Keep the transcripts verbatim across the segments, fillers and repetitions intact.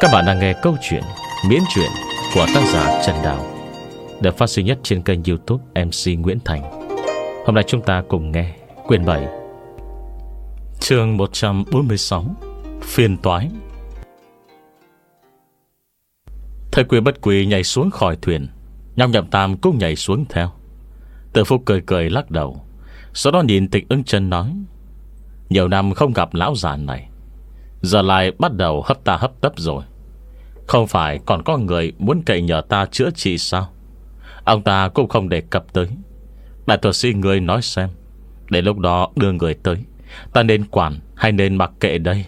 Các bạn đang nghe câu chuyện Miễn truyện của tác giả Trần Đào, được phát sinh nhất trên kênh YouTube em xê Nguyễn Thành. Hôm nay chúng ta cùng nghe quyển bảy, chương một trăm bốn mươi sáu, Phiền toái. Thầy Quý Bất Quý nhảy xuống khỏi thuyền, Nhong Nhậm Tam cũng nhảy xuống theo. Từ Phúc cười cười lắc đầu, sau đó nhìn Tịch Ưng Chân nói: nhiều năm không gặp lão già này, giờ lại bắt đầu hấp ta hấp tấp rồi. Không phải còn có người muốn cậy nhờ ta chữa trị sao? Ông ta cũng không đề cập tới. Đại thuật sĩ người nói xem, để lúc đó đưa người tới, ta nên quản hay nên mặc kệ đây?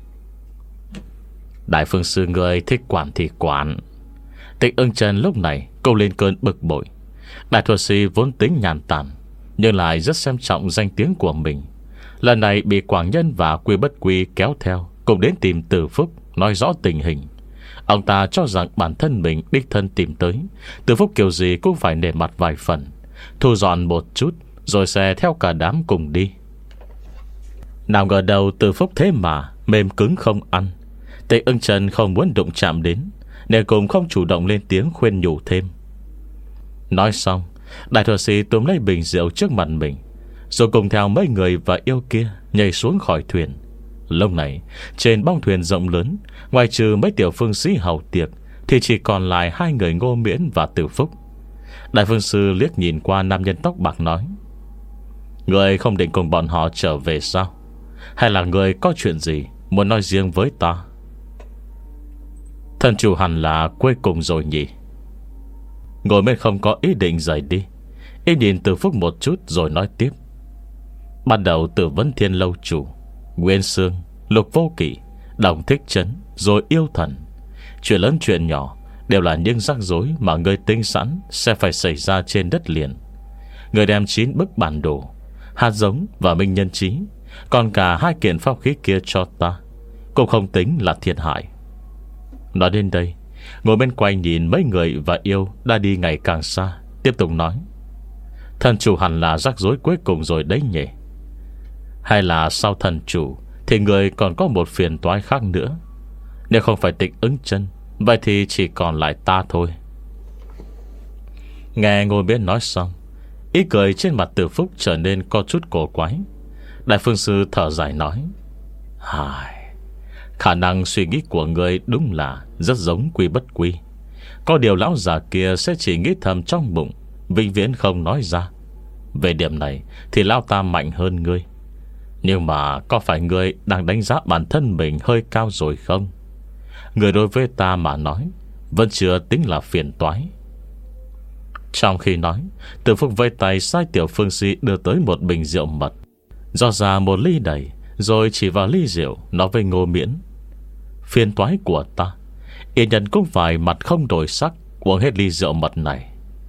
Đại phương sư người thích quản thì quản. Tịch Ưng Chân lúc này câu lên cơn bực bội. Đại thuật sĩ vốn tính nhàn tản, nhưng lại rất xem trọng danh tiếng của mình. Lần này bị Quảng Nhân và Quy Bất Quy kéo theo, cùng đến tìm Từ Phúc nói rõ tình hình. Ông ta cho rằng bản thân mình đích thân tìm tới, Từ Phúc kiểu gì cũng phải nể mặt vài phần, thu dọn một chút, rồi sẽ theo cả đám cùng đi. Nào ngờ đầu Từ Phúc thế mà mềm cứng không ăn. Tịch Ưng Chân không muốn đụng chạm đến, nên cũng không chủ động lên tiếng khuyên nhủ thêm. Nói xong, đại thuật sĩ túm lấy bình rượu trước mặt mình, rồi cùng theo mấy người và yêu kia nhảy xuống khỏi thuyền. Lúc này trên bong thuyền rộng lớn, ngoài trừ mấy tiểu phương sĩ hầu tiệc, thì chỉ còn lại hai người Ngô Miễn và Từ Phúc. Đại phương sư liếc nhìn qua nam nhân tóc bạc nói: người không định cùng bọn họ trở về sao? Hay là người có chuyện gì muốn nói riêng với ta? Thân chủ hẳn là cuối cùng rồi nhỉ? Ngồi bên không có ý định rời đi, ý nhìn Từ Phúc một chút rồi nói tiếp: ban đầu từ Vấn Thiên lâu chủ, Nguyên Sương, Lục Vô Kỵ, Đồng Thích Trấn, rồi Yêu Thần, chuyện lớn chuyện nhỏ đều là những rắc rối mà người tính sẵn sẽ phải xảy ra trên đất liền. Người đem chín bức bản đồ, hạt giống và minh nhân trí, còn cả hai kiện pháp khí kia cho ta, cũng không tính là thiệt hại. Nói đến đây, ngồi bên quanh nhìn mấy người và yêu đã đi ngày càng xa, tiếp tục nói: thần chủ hẳn là rắc rối cuối cùng rồi đấy nhỉ? Hay là sau thần chủ thì người còn có một phiền toái khác nữa? Nếu không phải Tịch Ưng Chân, vậy thì chỉ còn lại ta thôi. Nghe Ngô Miễn nói xong, ý cười trên mặt Từ Phúc trở nên có chút cổ quái. Đại phương sư thở dài nói: hài, khả năng suy nghĩ của người đúng là rất giống Quy Bất Quy. Có điều lão già kia sẽ chỉ nghĩ thầm trong bụng, vĩnh viễn không nói ra. Về điểm này thì lão ta mạnh hơn ngươi. Nhưng mà có phải ngươi đang đánh giá bản thân mình hơi cao rồi không? Người đối với ta mà nói vẫn chưa tính là phiền toái. Trong khi nói, Từ Phúc vây tay sai tiểu phương sĩ đưa tới một bình rượu mật, do ra một ly đầy, rồi chỉ vào ly rượu nói với Ngô Miễn: phiền toái của ta, yên nhân cũng phải mặt không đổi sắc uống hết ly rượu mật này.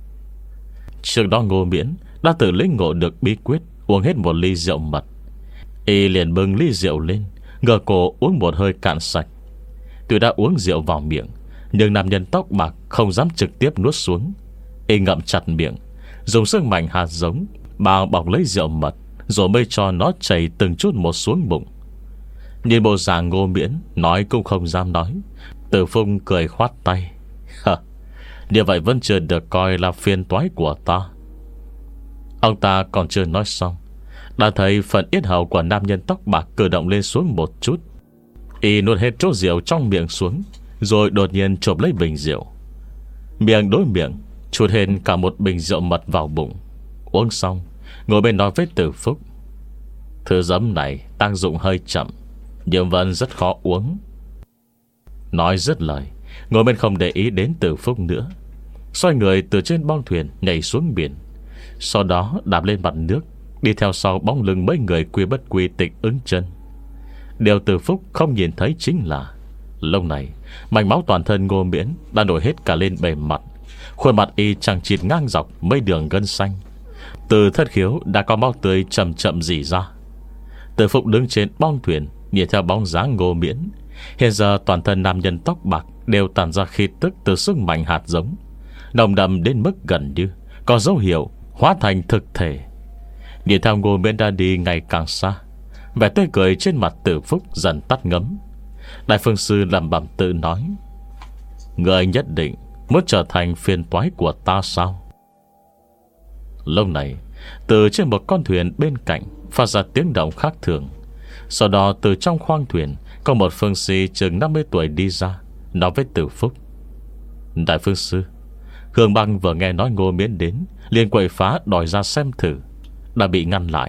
Trước đó Ngô Miễn đã tự lĩnh ngộ được bí quyết uống hết một ly rượu mật. Y liền bưng ly rượu lên, ngửa cổ uống một hơi cạn sạch. Tuy đã uống rượu vào miệng, nhưng nam nhân tóc bạc không dám trực tiếp nuốt xuống. Y ngậm chặt miệng, dùng sức mạnh hạt giống bao bọc lấy rượu mật, rồi mới cho nó chảy từng chút một xuống bụng. Nhìn bộ dạng Ngô Miễn nói cũng không dám nói, Từ Phúc cười khoát tay: như vậy vẫn chưa được coi là phiền toái của ta. Ông ta còn chưa nói xong, đã thấy phần yết hầu của nam nhân tóc bạc cử động lên xuống một chút. Y nuốt hết chỗ rượu trong miệng xuống, rồi đột nhiên chộp lấy bình rượu, miệng đối miệng chụt hên cả một bình rượu mật vào bụng. Uống xong, ngồi bên nói với Từ Phúc: thứ giấm này tác dụng hơi chậm, nhưng vẫn rất khó uống. Nói dứt lời, ngồi bên không để ý đến Từ Phúc nữa, xoay người từ trên bong thuyền nhảy xuống biển, sau đó đạp lên mặt nước, đi theo sau bóng lưng mấy người Quy Bất Quy, Tịch Ưng Chân. Điều Từ Phúc không nhìn thấy chính là lúc này mạch máu toàn thân Ngô Miễn đã nổi hết cả lên bề mặt. Khuôn mặt y chẳng chịt ngang dọc mấy đường gân xanh, từ thất khiếu đã có máu tươi chậm chậm rỉ ra. Từ Phúc đứng trên bong thuyền, nhìn theo bóng dáng Ngô Miễn. Hiện giờ toàn thân nam nhân tóc bạc đều tản ra khí tức từ sức mạnh hạt giống, nồng đậm đến mức gần như có dấu hiệu hóa thành thực thể. Nhìn theo Ngô Miễn đã đi ngày càng xa, vẻ tươi cười trên mặt Từ Phúc dần tắt ngấm. Đại phương sư lẩm bẩm tự nói: Người nhất định muốn trở thành phiền toái của ta sao? Lúc này, từ trên một con thuyền bên cạnh phát ra tiếng động khác thường. Sau đó từ trong khoang thuyền có một phương sĩ chừng năm mươi tuổi đi ra, nói với Từ Phúc: Đại phương sư, Hương Băng vừa nghe nói Ngô Miễn đến, liền quậy phá đòi ra xem thử, đã bị ngăn lại.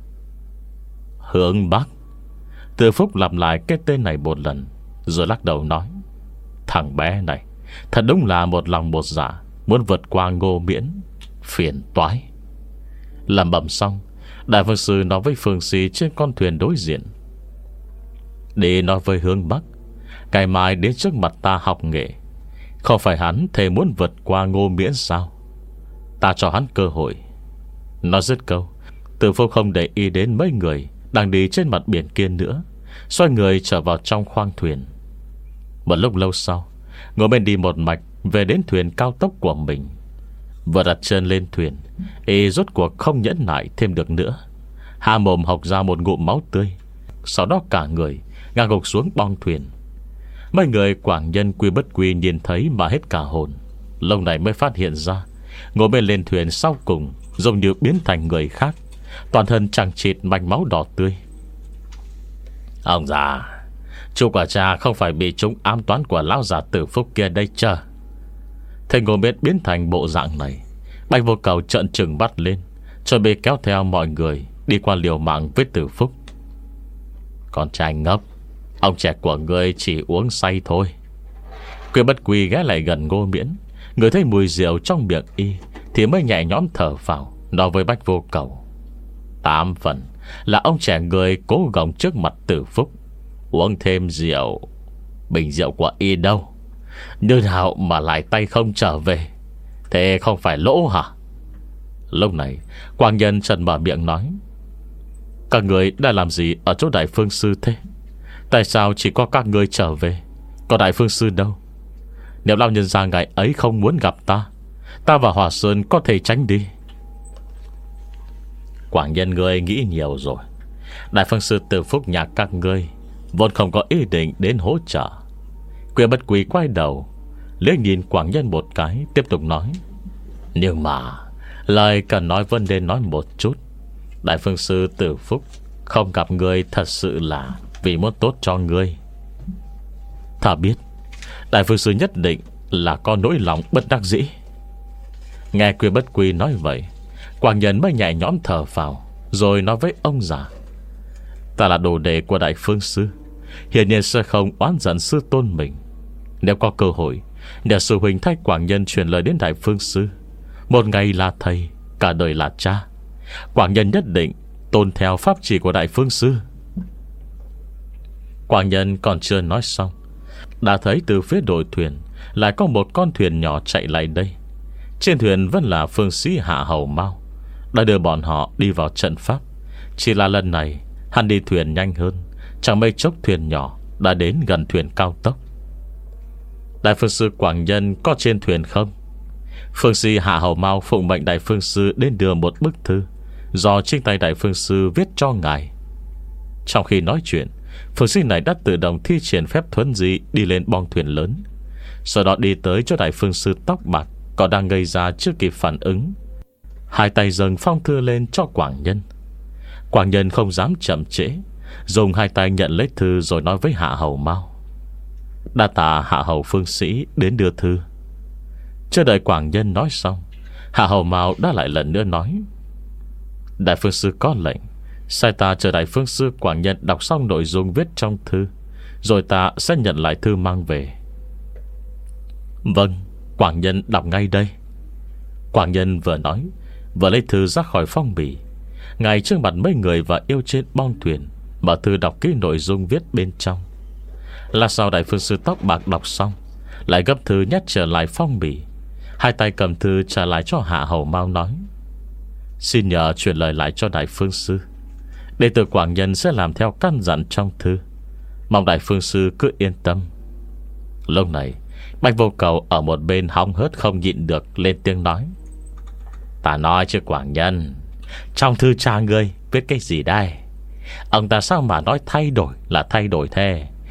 Hướng Bắc. Từ Phúc lặp lại cái tên này một lần, rồi lắc đầu nói: Thằng bé này thật đúng là một lòng một dạ, muốn vượt qua Ngô Miễn, phiền toái. Làm bẩm xong, Đại phương sư nói với phương sĩ trên con thuyền đối diện: Đi nói với Hướng Bắc, ngày mai đến trước mặt ta học nghệ. Không phải hắn thề muốn vượt qua Ngô Miễn sao? Ta cho hắn cơ hội. Nói dứt câu, Từ Phúc không để ý đến mấy người đang đi trên mặt biển kia nữa, xoay người trở vào trong khoang thuyền. Một lúc lâu sau, Ngô Miễn đi một mạch về đến thuyền cao tốc của mình. Vừa đặt chân lên thuyền, y rốt cuộc không nhẫn nại thêm được nữa, há mồm học ra một ngụm máu tươi. Sau đó cả người ngã gục xuống bong thuyền. Mấy người quảng nhân Quy Bất Quy nhìn thấy mà hết cả hồn. Lâu này mới phát hiện ra Ngồi bên lên thuyền sau cùng giống như biến thành người khác, toàn thân chằng chịt mạch máu đỏ tươi. Ông già, chú quả cha không phải bị chúng ám toán của lão già Tử Phúc kia đây chờ. Thấy Ngô Miễn biến thành bộ dạng này, Bạch Vô Cầu trợn trừng bắt lên, chuẩn bị kéo theo mọi người đi qua liều mạng với Tử Phúc. Con trai ngốc, ông trẻ của ngươi chỉ uống say thôi. Quy Bất Quy ghé lại gần Ngô Miễn, người thấy mùi rượu trong miệng y thì mới nhẹ nhõm thở vào, nói với Bạch Vô Cầu: Tám phần là ông trẻ người cố gồng trước mặt Tử Phúc uống thêm rượu. Bình rượu của y đâu? Như nào mà lại tay không trở về? Thế không phải lỗ hả? Lúc này Quang Nhân trần mở miệng nói: Các người đã làm gì ở chỗ Đại Phương Sư thế? Tại sao chỉ có các người trở về, còn Đại Phương Sư đâu? Nếu lão nhân gia ngày ấy không muốn gặp ta, ta và Hòa Sơn có thể tránh đi. Quảng Nhân ngươi nghĩ nhiều rồi. Đại Phương Sư Tử Phúc nhà các ngươi vốn không có ý định đến hỗ trợ. Quy Bất Quy quay đầu liếc nhìn Quảng Nhân một cái, tiếp tục nói: Nhưng mà lời cần nói vẫn nên nói một chút. Đại Phương Sư Tử Phúc không gặp ngươi thật sự là vì muốn tốt cho ngươi. Ta biết Đại Phương Sư nhất định là có nỗi lòng bất đắc dĩ. Nghe Quy Bất Quy nói vậy, Quảng Nhân mới nhẹ nhõm thở vào, rồi nói với ông già: Ta là đồ đệ của Đại Phương Sư, hiển nhiên sẽ không oán giận sư tôn mình. Nếu có cơ hội, nhờ sư huynh thay Quảng Nhân truyền lời đến Đại Phương Sư. Một ngày là thầy, cả đời là cha. Quảng Nhân nhất định tôn theo pháp chỉ của Đại Phương Sư. Quảng Nhân còn chưa nói xong, đã thấy từ phía đội thuyền lại có một con thuyền nhỏ chạy lại đây. Trên thuyền vẫn là phương sĩ Hạ Hầu Mao, đã đưa bọn họ đi vào trận pháp. Chỉ là lần này hắn đi thuyền nhanh hơn, chẳng mấy chốc thuyền nhỏ đã đến gần thuyền cao tốc. Đại Phương Sư Quảng Nhân có trên thuyền không? Phương sĩ Hạ Hầu Mao phụng mệnh Đại Phương Sư đến đưa một bức thư do chính tay Đại Phương Sư viết cho ngài. Trong khi nói chuyện, phương sĩ này đã tự động thi triển phép thuấn di đi lên bong thuyền lớn, sau đó đi tới chỗ Đại Phương Sư tóc bạc còn đang ngây ra chưa kịp phản ứng. Hai tay dâng phong thư lên cho Quảng Nhân. Quảng Nhân không dám chậm trễ, dùng hai tay nhận lấy thư rồi nói với Hạ Hầu Mao: Đa tạ Hạ Hầu phương sĩ đến đưa thư. Chưa đợi Quảng Nhân nói xong, Hạ Hầu Mao đã lại lần nữa nói: Đại Phương Sư có lệnh, sai ta chờ Đại Phương Sư Quảng Nhân đọc xong nội dung viết trong thư, rồi ta sẽ nhận lại thư mang về. Vâng, Quảng Nhân đọc ngay đây. Quảng Nhân vừa nói, vừa lấy thư ra khỏi phong bì, ngay trước mặt mấy người và yêu trên bong thuyền, mở thư đọc kỹ nội dung viết bên trong. Là sau Đại Phương Sư tóc bạc đọc xong, lại gấp thư nhét trở lại phong bì, hai tay cầm thư trả lại cho Hạ Hầu Mao, nói: Xin nhờ truyền lời lại cho Đại Phương Sư, đệ tử Quảng Nhân sẽ làm theo căn dặn trong thư, mong Đại Phương Sư cứ yên tâm. Lúc này Bạch Vô Cầu ở một bên hóng hớt không nhịn được, lên tiếng nói: Ta nói chứ Quảng Nhân, trong thư cha ngươi viết cái gì đây? Ông ta sao mà nói thay đổi là thay đổi thế?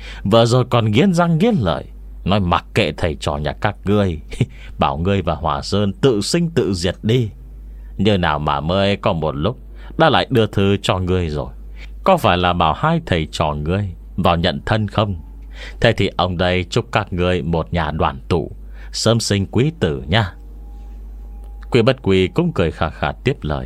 Vừa rồi còn nghiến răng nghiến lợi, nói mặc kệ thầy trò nhà các ngươi, bảo ngươi và Hòa Sơn tự sinh tự diệt đi. Như nào mà mới có một lúc đã lại đưa thư cho ngươi rồi. Có phải là bảo hai thầy trò ngươi vào nhận thân không? Thế thì ông đây chúc các ngươi một nhà đoàn tụ, sớm sinh quý tử nha. Quy Bất Quy cũng cười khà khà tiếp lời.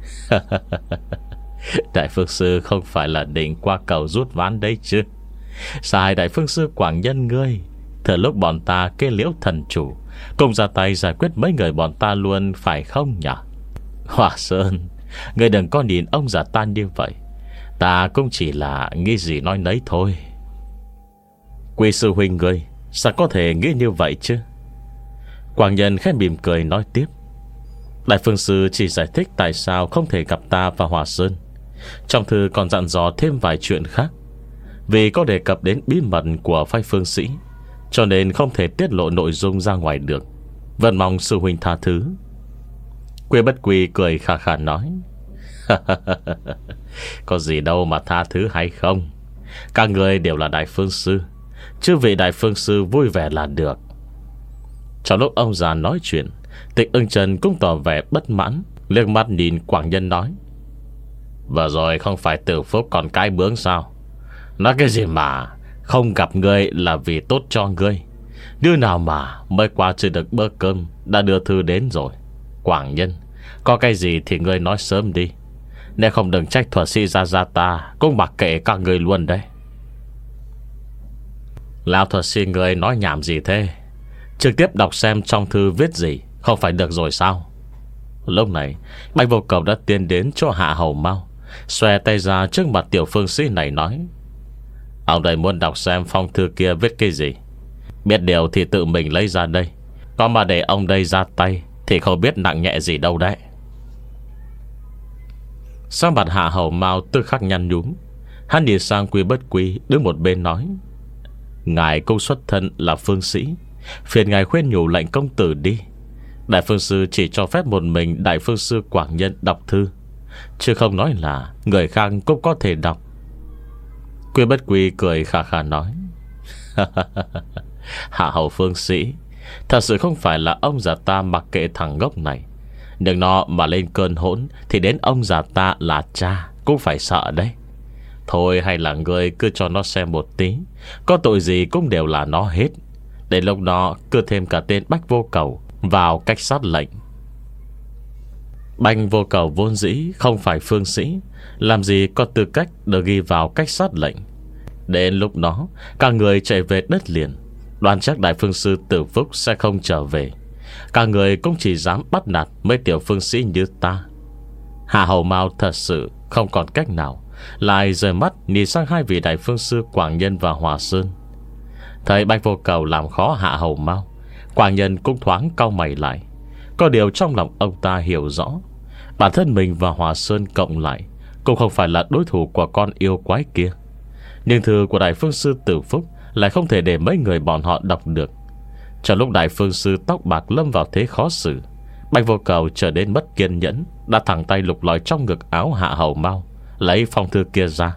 Đại phương sư không phải là định qua cầu rút ván đấy chứ? Sai đại phương sư Quảng Nhân ngươi, thừa lúc bọn ta kết liễu thần chủ, cùng ra tay giải quyết mấy người bọn ta luôn, phải không nhỉ? Hòa Sơn, ngươi đừng có nhìn ông già ta như vậy. Ta cũng chỉ là nghĩ gì nói nấy thôi. Quy sư huynh ngươi sao có thể nghĩ như vậy chứ? Quảng Nhân khẽ mỉm cười nói tiếp. Đại phương sư chỉ giải thích tại sao không thể gặp ta và Hòa Sơn. Trong thư còn dặn dò thêm vài chuyện khác. Vì có đề cập đến bí mật của phái phương sĩ, cho nên không thể tiết lộ nội dung ra ngoài được. Vẫn mong sư huynh tha thứ. Quy Bất Quy cười khà khà nói. Có gì đâu mà tha thứ hay không. Các người đều là đại phương sư, chứ vị đại phương sư vui vẻ là được. Trong lúc ông già nói chuyện, Tịch Ưng Trần cũng tỏ vẻ bất mãn, liếc mắt nhìn Quảng Nhân nói. Vừa rồi không phải Tử Phúc còn cái bướng sao? Nói cái gì mà không gặp ngươi là vì tốt cho ngươi. Đứa nào mà mới qua chưa được bữa cơm đã đưa thư đến rồi. Quảng Nhân, có cái gì thì ngươi nói sớm đi, nếu không đừng trách thuật sĩ Gia Gia ta cũng mặc kệ các ngươi luôn đấy. Lão thuật sĩ ngươi nói nhảm gì thế? Trực tiếp đọc xem trong thư viết gì không phải được rồi sao? Lúc này Bạch Vô Cầu đã tiến đến chỗ Hạ Hầu Mao, xòe tay ra trước mặt tiểu phương sĩ này nói. Ông đây muốn đọc xem phong thư kia viết cái gì. Biết điều thì tự mình lấy ra đây, có mà để ông đây ra tay thì không biết nặng nhẹ gì đâu đấy. Sang mặt Hạ Hầu Mao tức khắc nhăn nhúm. Hắn nhìn sang Quy Bất Quy đứng một bên nói. Ngài cũng xuất thân là phương sĩ, phiền ngài khuyên nhủ lệnh công tử đi. Đại phương sư chỉ cho phép một mình đại phương sư Quảng Nhân đọc thư, chứ không nói là người khác cũng có thể đọc. Quy Bất Quy cười khà khà nói. Hạ hầu phương sĩ, thật sự không phải là ông già ta mặc kệ thằng ngốc này. Đừng nó mà lên cơn hỗn thì đến ông già ta là cha cũng phải sợ đấy. Thôi hay là người cứ cho nó xem một tí, có tội gì cũng đều là nó hết. Đến lúc đó cứ thêm cả tên Bách Vô Cầu vào cách sát lệnh. Bách Vô Cầu vốn dĩ không phải phương sĩ, làm gì có tư cách được ghi vào cách sát lệnh. Đến lúc đó cả người chạy về đất liền, đoán chắc đại phương sư Tử Phúc sẽ không trở về. Cả người cũng chỉ dám bắt nạt mấy tiểu phương sĩ như ta. Hạ Hầu Mao thật sự không còn cách nào, lại rời mắt nhìn sang hai vị đại phương sư Quảng Nhân và Hòa Sơn. Thấy Bách Vô Cầu làm khó Hạ Hầu Mao, Quảng Nhân cũng thoáng cau mày lại. Có điều trong lòng ông ta hiểu rõ, bản thân mình và Hòa Sơn cộng lại cũng không phải là đối thủ của con yêu quái kia. Nhưng thư của đại phương sư Tử Phúc lại không thể để mấy người bọn họ đọc được. Trong lúc đại phương sư tóc bạc lâm vào thế khó xử, Bạch Vô Cầu trở nên mất kiên nhẫn, đã thẳng tay lục lọi trong ngực áo Hạ Hầu Mao, lấy phong thư kia ra.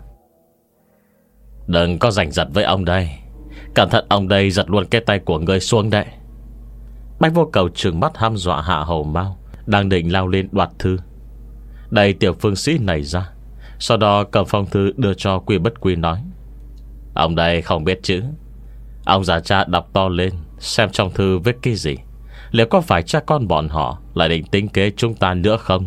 Đừng có giành giật với ông đây, cẩn thận ông đây giật luôn cái tay của người xuống đấy. Bạch Vô Cầu trừng mắt hăm dọa Hạ Hầu Mao đang định lao lên đoạt thư. Đây tiểu phương sĩ này ra, sau đó cầm phong thư đưa cho Quy Bất Quy nói. Ông đây không biết chữ, ông già cha đọc to lên, xem trong thư viết cái gì, liệu có phải cha con bọn họ lại định tính kế chúng ta nữa không?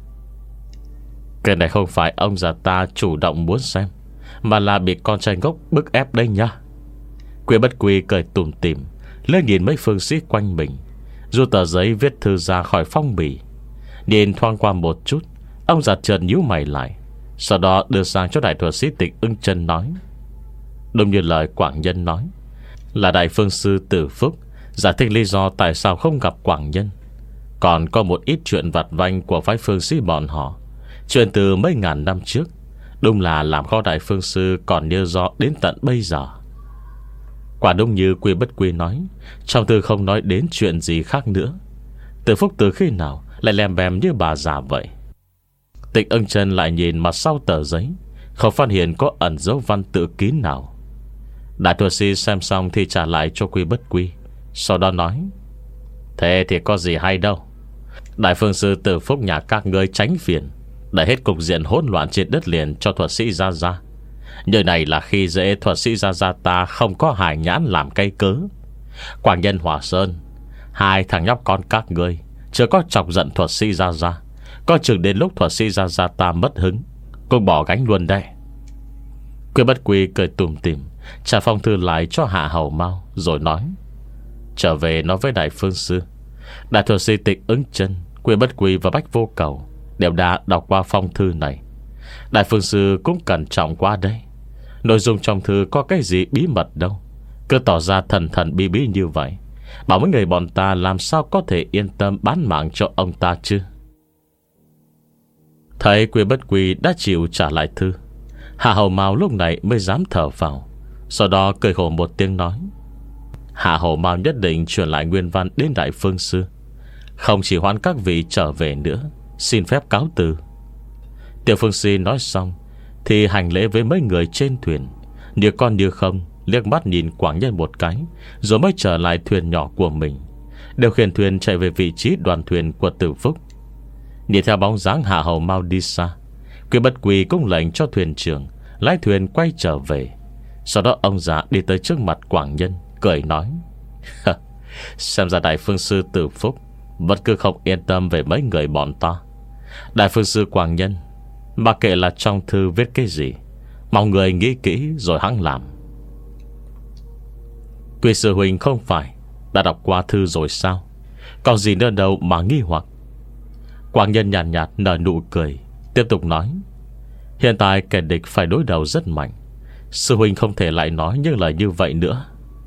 Cái này không phải ông già ta chủ động muốn xem, mà là bị con trai ngốc bức ép đây nha. Quy Bất Quy cười tủm tỉm lên nhìn mấy phương sĩ quanh mình, rút tờ giấy viết thư ra khỏi phong bì. Nhìn thoáng qua một chút, ông già chợt nhíu mày lại, sau đó đưa sang cho đại thuật sĩ Tịch Ưng Chân nói. Đúng như lời Quảng Nhân nói, là đại phương sư Tử Phúc giải thích lý do tại sao không gặp Quảng Nhân. Còn có một ít chuyện vặt vanh của phái phương sĩ bọn họ, chuyện từ mấy ngàn năm trước, đúng là làm khó đại phương sư còn nhớ rõ đến tận bây giờ. Quả đúng như Quy Bất Quy nói, trong thư không nói đến chuyện gì khác nữa. Tử Phúc từ khi nào lại lèm bèm như bà già vậy? Tịch Ưng Chân lại nhìn mặt sau tờ giấy, không phát hiện có ẩn dấu văn tự kín nào. Đại thuật sĩ xem xong thì trả lại cho Quy Bất Quy, sau đó nói: Thế thì có gì hay đâu. Đại phương sư Từ Phúc nhà các ngươi tránh phiền, để hết cục diện hỗn loạn trên đất liền cho thuật sĩ Gia Gia. Như này là khi dễ thuật sĩ Gia Gia ta không có hài nhãn làm cây cớ. Quảng Nhân, Hòa Sơn, hai thằng nhóc con các ngươi chưa có chọc giận thuật sĩ Gia Gia, coi chừng đến lúc thuật sĩ Gia Gia ta mất hứng, cũng bỏ gánh luôn đây. Quy Bất Quy cười tủm tỉm, trả phong thư lại cho Hạ Hầu Mao, rồi nói: Trở về nói với đại phương sư. Đại thuật sĩ Tịch Ứng Chân, Quy Bất Quy và Bách Vô Cầu đều đã đọc qua phong thư này. Đại phương sư cũng cẩn trọng qua đây. Nội dung trong thư có cái gì bí mật đâu, cứ tỏ ra thần thần bí bí như vậy, bảo mấy người bọn ta làm sao có thể yên tâm bán mạng cho ông ta chứ. Thấy Quy Bất Quy đã chịu trả lại thư, Hạ Hầu Mao lúc này mới dám thở vào. Sau đó cười khổ một tiếng nói: Hạ Hầu Mao nhất định truyền lại nguyên văn đến đại phương sư, không chỉ hoãn các vị trở về nữa, xin phép cáo từ. Tiểu phương sư nói xong thì hành lễ với mấy người trên thuyền, như con như không, liếc mắt nhìn Quảng Nhân một cái, rồi mới trở lại thuyền nhỏ của mình, điều khiển thuyền chạy về vị trí đoàn thuyền của Từ Phúc. Nhìn theo bóng dáng Hạ Hầu Mao đi xa, Quy Bất Quy cũng lệnh cho thuyền trưởng lái thuyền quay trở về. Sau đó ông già đi tới trước mặt Quảng Nhân, cười nói: Xem ra đại phương sư Từ Phúc vẫn cứ không yên tâm về mấy người bọn ta. Đại phương sư Quảng Nhân, mà kệ là trong thư viết cái gì, mong người nghĩ kỹ rồi hẵng làm. Quy sư huynh không phải đã đọc qua thư rồi sao? Còn gì nữa đâu mà nghi hoặc. Quảng Nhân nhàn nhạt, nhạt nở nụ cười, tiếp tục nói: Hiện tại kẻ địch phải đối đầu rất mạnh, sư huynh không thể lại nói những lời như vậy nữa.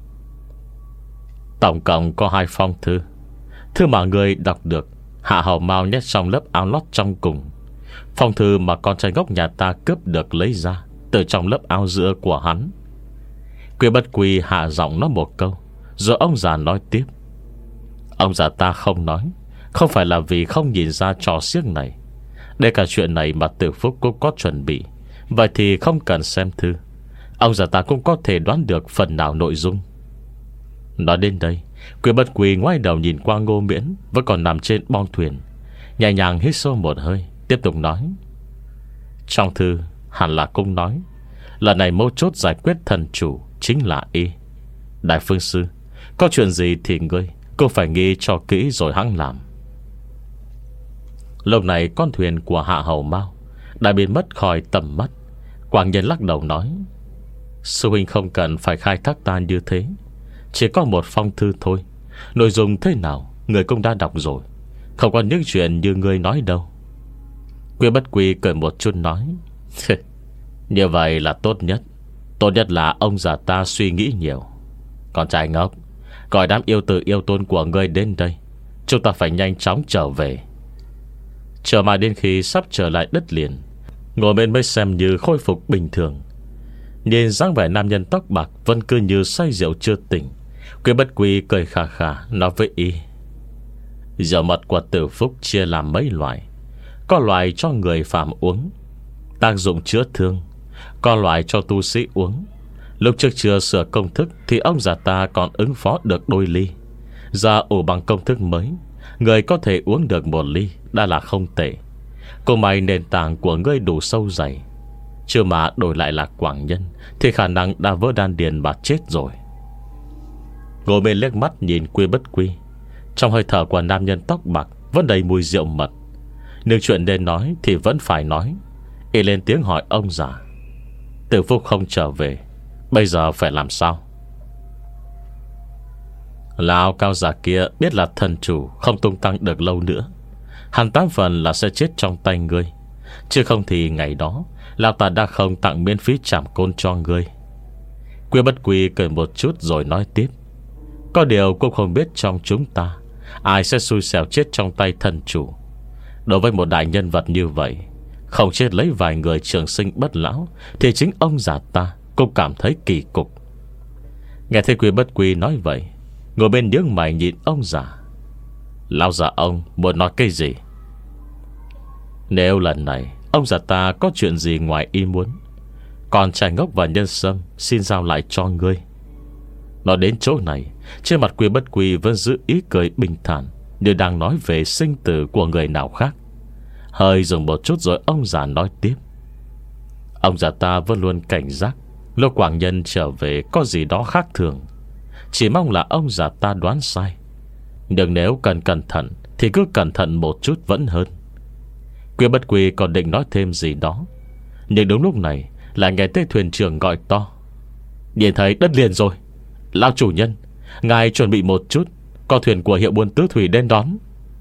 Tổng cộng có hai phong thư. Thư mà người đọc được, Hạ Hầu Mao nhét trong lớp áo lót trong cùng. Phong thư mà con trai ngốc nhà ta cướp được lấy ra từ trong lớp áo giữa của hắn. Quy Bất Quy hạ giọng nói một câu, rồi ông già nói tiếp: Ông già ta không nói, không phải là vì không nhìn ra trò xiếc này. Để cả chuyện này mà Từ Phúc cũng có chuẩn bị, vậy thì không cần xem thư, ông già ta cũng có thể đoán được phần nào nội dung. Nói đến đây, Quy Bất Quy ngoái đầu nhìn qua Ngô Miễn vẫn còn nằm trên bong thuyền, nhẹ nhàng hít sâu một hơi, tiếp tục nói: Trong thư hẳn là cũng nói lần này mấu chốt giải quyết thần chủ chính là y. Đại phương sư, có chuyện gì thì ngươi cũng phải nghĩ cho kỹ rồi hẵng làm. Lúc này con thuyền của Hạ Hầu Mao đã biến mất khỏi tầm mắt. Quảng Nhân lắc đầu nói: Sư huynh không cần phải khai thác ta như thế, chỉ có một phong thư thôi. Nội dung thế nào người cũng đã đọc rồi, không có những chuyện như ngươi nói đâu. Quy Bất Quy cười một chút nói: Như vậy là tốt nhất. Tốt nhất là ông già ta suy nghĩ nhiều. Con trai ngốc, gọi đám yêu tử yêu tôn của ngươi đến đây, chúng ta phải nhanh chóng trở về. Chờ mà đến khi sắp trở lại đất liền, ngồi bên mới xem như khôi phục bình thường. Nhìn dáng vẻ nam nhân tóc bạc vẫn cứ như say rượu chưa tỉnh, Quy Bất Quy cười khà khà nói với y: Rượu mật của Từ Phúc chia làm mấy loại. Có loại cho người phàm uống, tác dụng chữa thương. Có loại cho tu sĩ uống. Lúc trước chưa sửa công thức thì ông già ta còn ứng phó được đôi ly. Giờ ủ bằng công thức mới, người có thể uống được một ly đã là không tệ. Cô may nền tảng của ngươi đủ sâu dày, chưa mà đổi lại là Quảng Nhân thì khả năng đã vỡ đan điền mà chết rồi. Ngồi bên liếc mắt nhìn Quy Bất Quy, trong hơi thở của nam nhân tóc bạc vẫn đầy mùi rượu mật. Nhưng chuyện nên nói thì vẫn phải nói. Y lên tiếng hỏi ông già: Từ Phúc không trở về, bây giờ phải làm sao? Lão cao già kia biết là thần chủ không tung tăng được lâu nữa, hắn tám phần là sẽ chết trong tay ngươi. Chứ không thì ngày đó lão ta đã không tặng miễn phí trảm côn cho ngươi. Quy Bất Quy cười một chút rồi nói tiếp: Có điều cũng không biết trong chúng ta ai sẽ xui xẻo chết trong tay thần chủ. Đối với một đại nhân vật như vậy, không chết lấy vài người trường sinh bất lão thì chính ông già ta cũng cảm thấy kỳ cục. Nghe thấy Quy Bất Quy nói vậy, ngồi bên nhướng mày nhìn ông già. Lão già ông muốn nói cái gì? Nếu lần này ông già ta có chuyện gì ngoài ý muốn, Còn trai ngốc và nhân sâm xin giao lại cho ngươi. Nói đến chỗ này, trên mặt Quy Bất Quy vẫn giữ ý cười bình thản, như đang nói về sinh tử của người nào khác. Hơi dừng một chút rồi ông già nói tiếp. Ông già ta vẫn luôn cảnh giác, lúc Quảng Nhân trở về có gì đó khác thường. Chỉ mong là ông già ta đoán sai. Nhưng nếu cần cẩn thận thì cứ cẩn thận một chút vẫn hơn. Quy Bất Quy còn định nói thêm gì đó, nhưng đúng lúc này lại nghe thấy thuyền trưởng gọi to. Nhìn thấy đất liền rồi. Lão chủ nhân, ngài chuẩn bị một chút, có thuyền của hiệu buôn tứ thủy đến đón.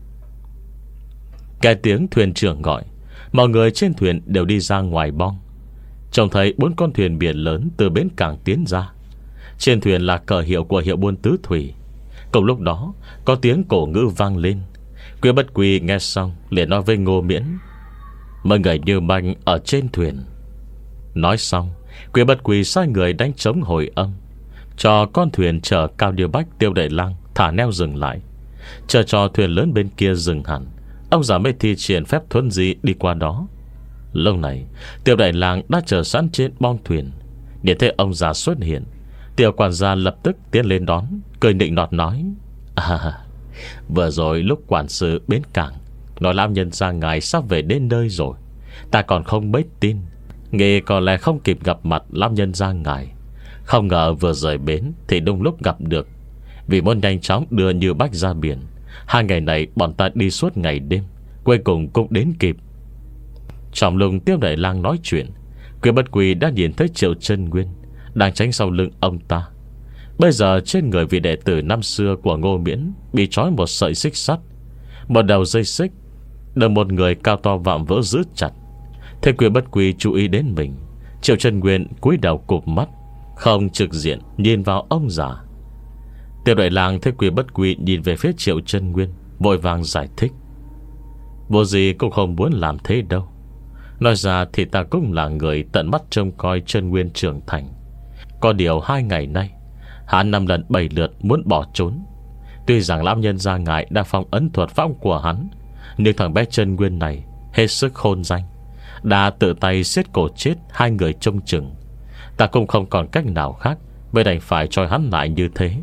Nghe tiếng thuyền trưởng gọi, mọi người trên thuyền đều đi ra ngoài bong. Trông thấy bốn con thuyền biển lớn từ bến cảng tiến ra. Trên thuyền là cờ hiệu của hiệu buôn tứ thủy. Cùng lúc đó có tiếng cổ ngữ vang lên. Quy Bất Quy nghe xong liền nói với Ngô Miễn. Mọi người như banh ở trên thuyền. Nói xong, Quy Bất Quy sai người đánh trống hồi âm, cho con thuyền chở Cao Điêu Bách, Tiêu Đại Lang thả neo dừng lại. Chờ cho thuyền lớn bên kia dừng hẳn, ông già mới thi triển phép thuấn di đi qua đó. Lâu này Tiêu Đại Lang đã chờ sẵn trên bong thuyền. Để thấy ông già xuất hiện, Tiêu quản gia lập tức tiến lên đón, cười nịnh nọt nói. À, vừa rồi lúc quản sự bến cảng nói lão nhân gia ngài sắp về đến nơi rồi, ta còn không mấy tin, nghĩ có lẽ không kịp gặp mặt lão nhân gia ngài. Không ngờ vừa rời bến thì đúng lúc gặp được. Vì muốn nhanh chóng đưa Như Bách ra biển, hai ngày này bọn ta đi suốt ngày đêm, cuối cùng cũng đến kịp. Trong lúc Tiêu Đại Lang nói chuyện, Quy Bất Quy đã nhìn thấy Triệu Chân Nguyên đang tránh sau lưng ông ta. Bây giờ trên người vị đệ tử năm xưa của Ngô Miễn bị trói một sợi xích sắt. Một đầu dây xích được một người cao to vạm vỡ giữ chặt. Thế Quy Bất Quy chú ý đến mình, Triệu Chân Nguyên cúi đầu cụp mắt, không trực diện nhìn vào ông già. Tiêu Đại Lang thấy Quy Bất Quy nhìn về phía Triệu Chân Nguyên, vội vàng giải thích. Vô gì cũng không muốn làm thế đâu. Nói ra thì ta cũng là người tận mắt trông coi Chân Nguyên trưởng thành. Có điều hai ngày nay hắn năm lần bảy lượt muốn bỏ trốn. Tuy rằng lão nhân gia ngài đã phong ấn thuật pháp của hắn, nhưng thằng bé Chân Nguyên này hết sức khôn danh, đã tự tay siết cổ chết hai người trông chừng. Ta cũng không còn cách nào khác, mới đành phải cho hắn lại như thế.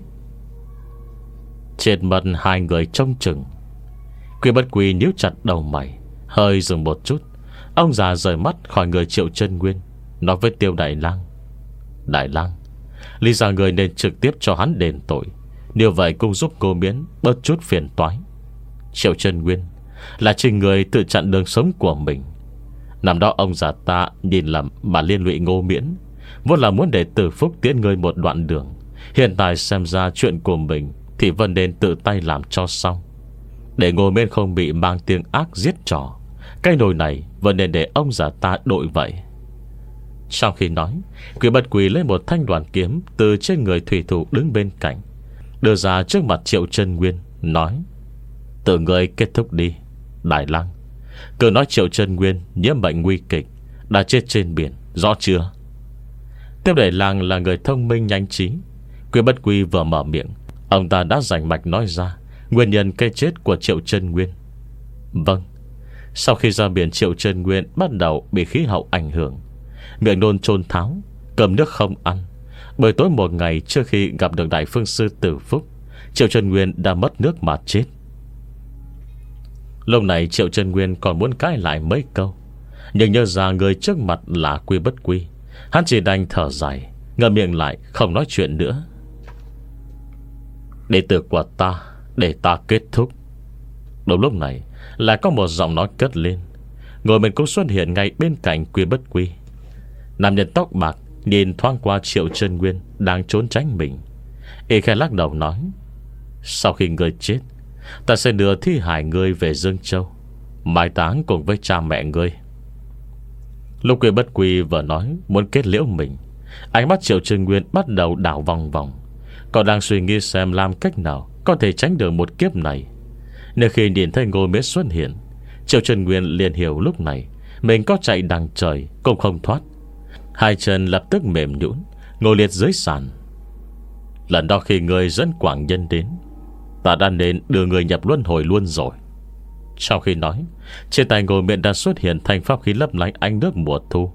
Chết mất hai người trông chừng. Quy Bất Quy níu chặt đầu mày, hơi dừng một chút. Ông già rời mắt khỏi người Triệu Chân Nguyên, nói với Tiêu Đại Lang. Đại Lang, lý ra người nên trực tiếp cho hắn đền tội, như vậy cũng giúp Ngô Miễn bớt chút phiền toái. Triệu Chân Nguyên là chính người tự chặn đường sống của mình. Năm đó ông già ta nhìn lầm mà liên lụy Ngô Miễn, vốn là muốn để Từ Phúc tiễn ngươi một đoạn đường. Hiện tại xem ra chuyện của mình thì vẫn nên tự tay làm cho xong, để Ngô Miễn không bị mang tiếng ác giết trò. Cái nồi này vẫn nên để ông già ta đội vậy. Trong khi nói, Quy Bất Quy lấy một thanh đoàn kiếm từ trên người thủy thủ đứng bên cạnh, đưa ra trước mặt Triệu Chân Nguyên, nói. Tự người kết thúc đi, Đại Lang. Cứ nói Triệu Chân Nguyên nhiễm bệnh nguy kịch, đã chết trên biển, rõ chưa? Tiêu Đại Lang là người thông minh nhanh trí. Quy Bất Quy vừa mở miệng, ông ta đã rành mạch nói ra nguyên nhân cái chết của Triệu Chân Nguyên. Vâng. Sau khi ra biển, Triệu Chân Nguyên bắt đầu bị khí hậu ảnh hưởng, miệng nôn chôn tháo, cơm nước không ăn. Bởi tối một ngày trước khi gặp được Đại Phương Sư Từ Phúc, Triệu Chân Nguyên đã mất nước mà chết. Lúc này Triệu Chân Nguyên còn muốn cãi lại mấy câu, nhưng nhớ ra người trước mặt là Quy Bất Quy, hắn chỉ đành thở dài, ngậm miệng lại không nói chuyện nữa. Đệ tử của ta, để ta kết thúc. Đúng lúc này lại có một giọng nói cất lên. Ngồi mình cũng xuất hiện ngay bên cạnh Quy Bất Quy. Nam nhân tóc bạc nhìn thoáng qua Triệu Chân Nguyên đang trốn tránh mình, y khẽ lắc đầu nói. Sau khi ngươi chết, ta sẽ đưa thi hài ngươi về Dương Châu, mai táng cùng với cha mẹ ngươi. Lúc Quy Bất Quy vừa nói muốn kết liễu mình, ánh mắt Triệu Chân Nguyên bắt đầu đảo vòng vòng. Còn đang suy nghĩ xem làm cách nào có thể tránh được một kiếp này. Nếu khi nhìn thấy Ngô Miễn xuất hiện, Triệu Chân Nguyên liền hiểu lúc này mình có chạy đằng trời cũng không thoát. Hai chân lập tức mềm nhũn, ngồi liệt dưới sàn. Lần đó khi người dẫn Quảng Nhân đến, ta đã nên đưa người nhập luân hồi luôn rồi. Sau khi nói, trên tay Ngô Miễn đã xuất hiện thành pháp khí lấp lánh ánh nước mùa thu.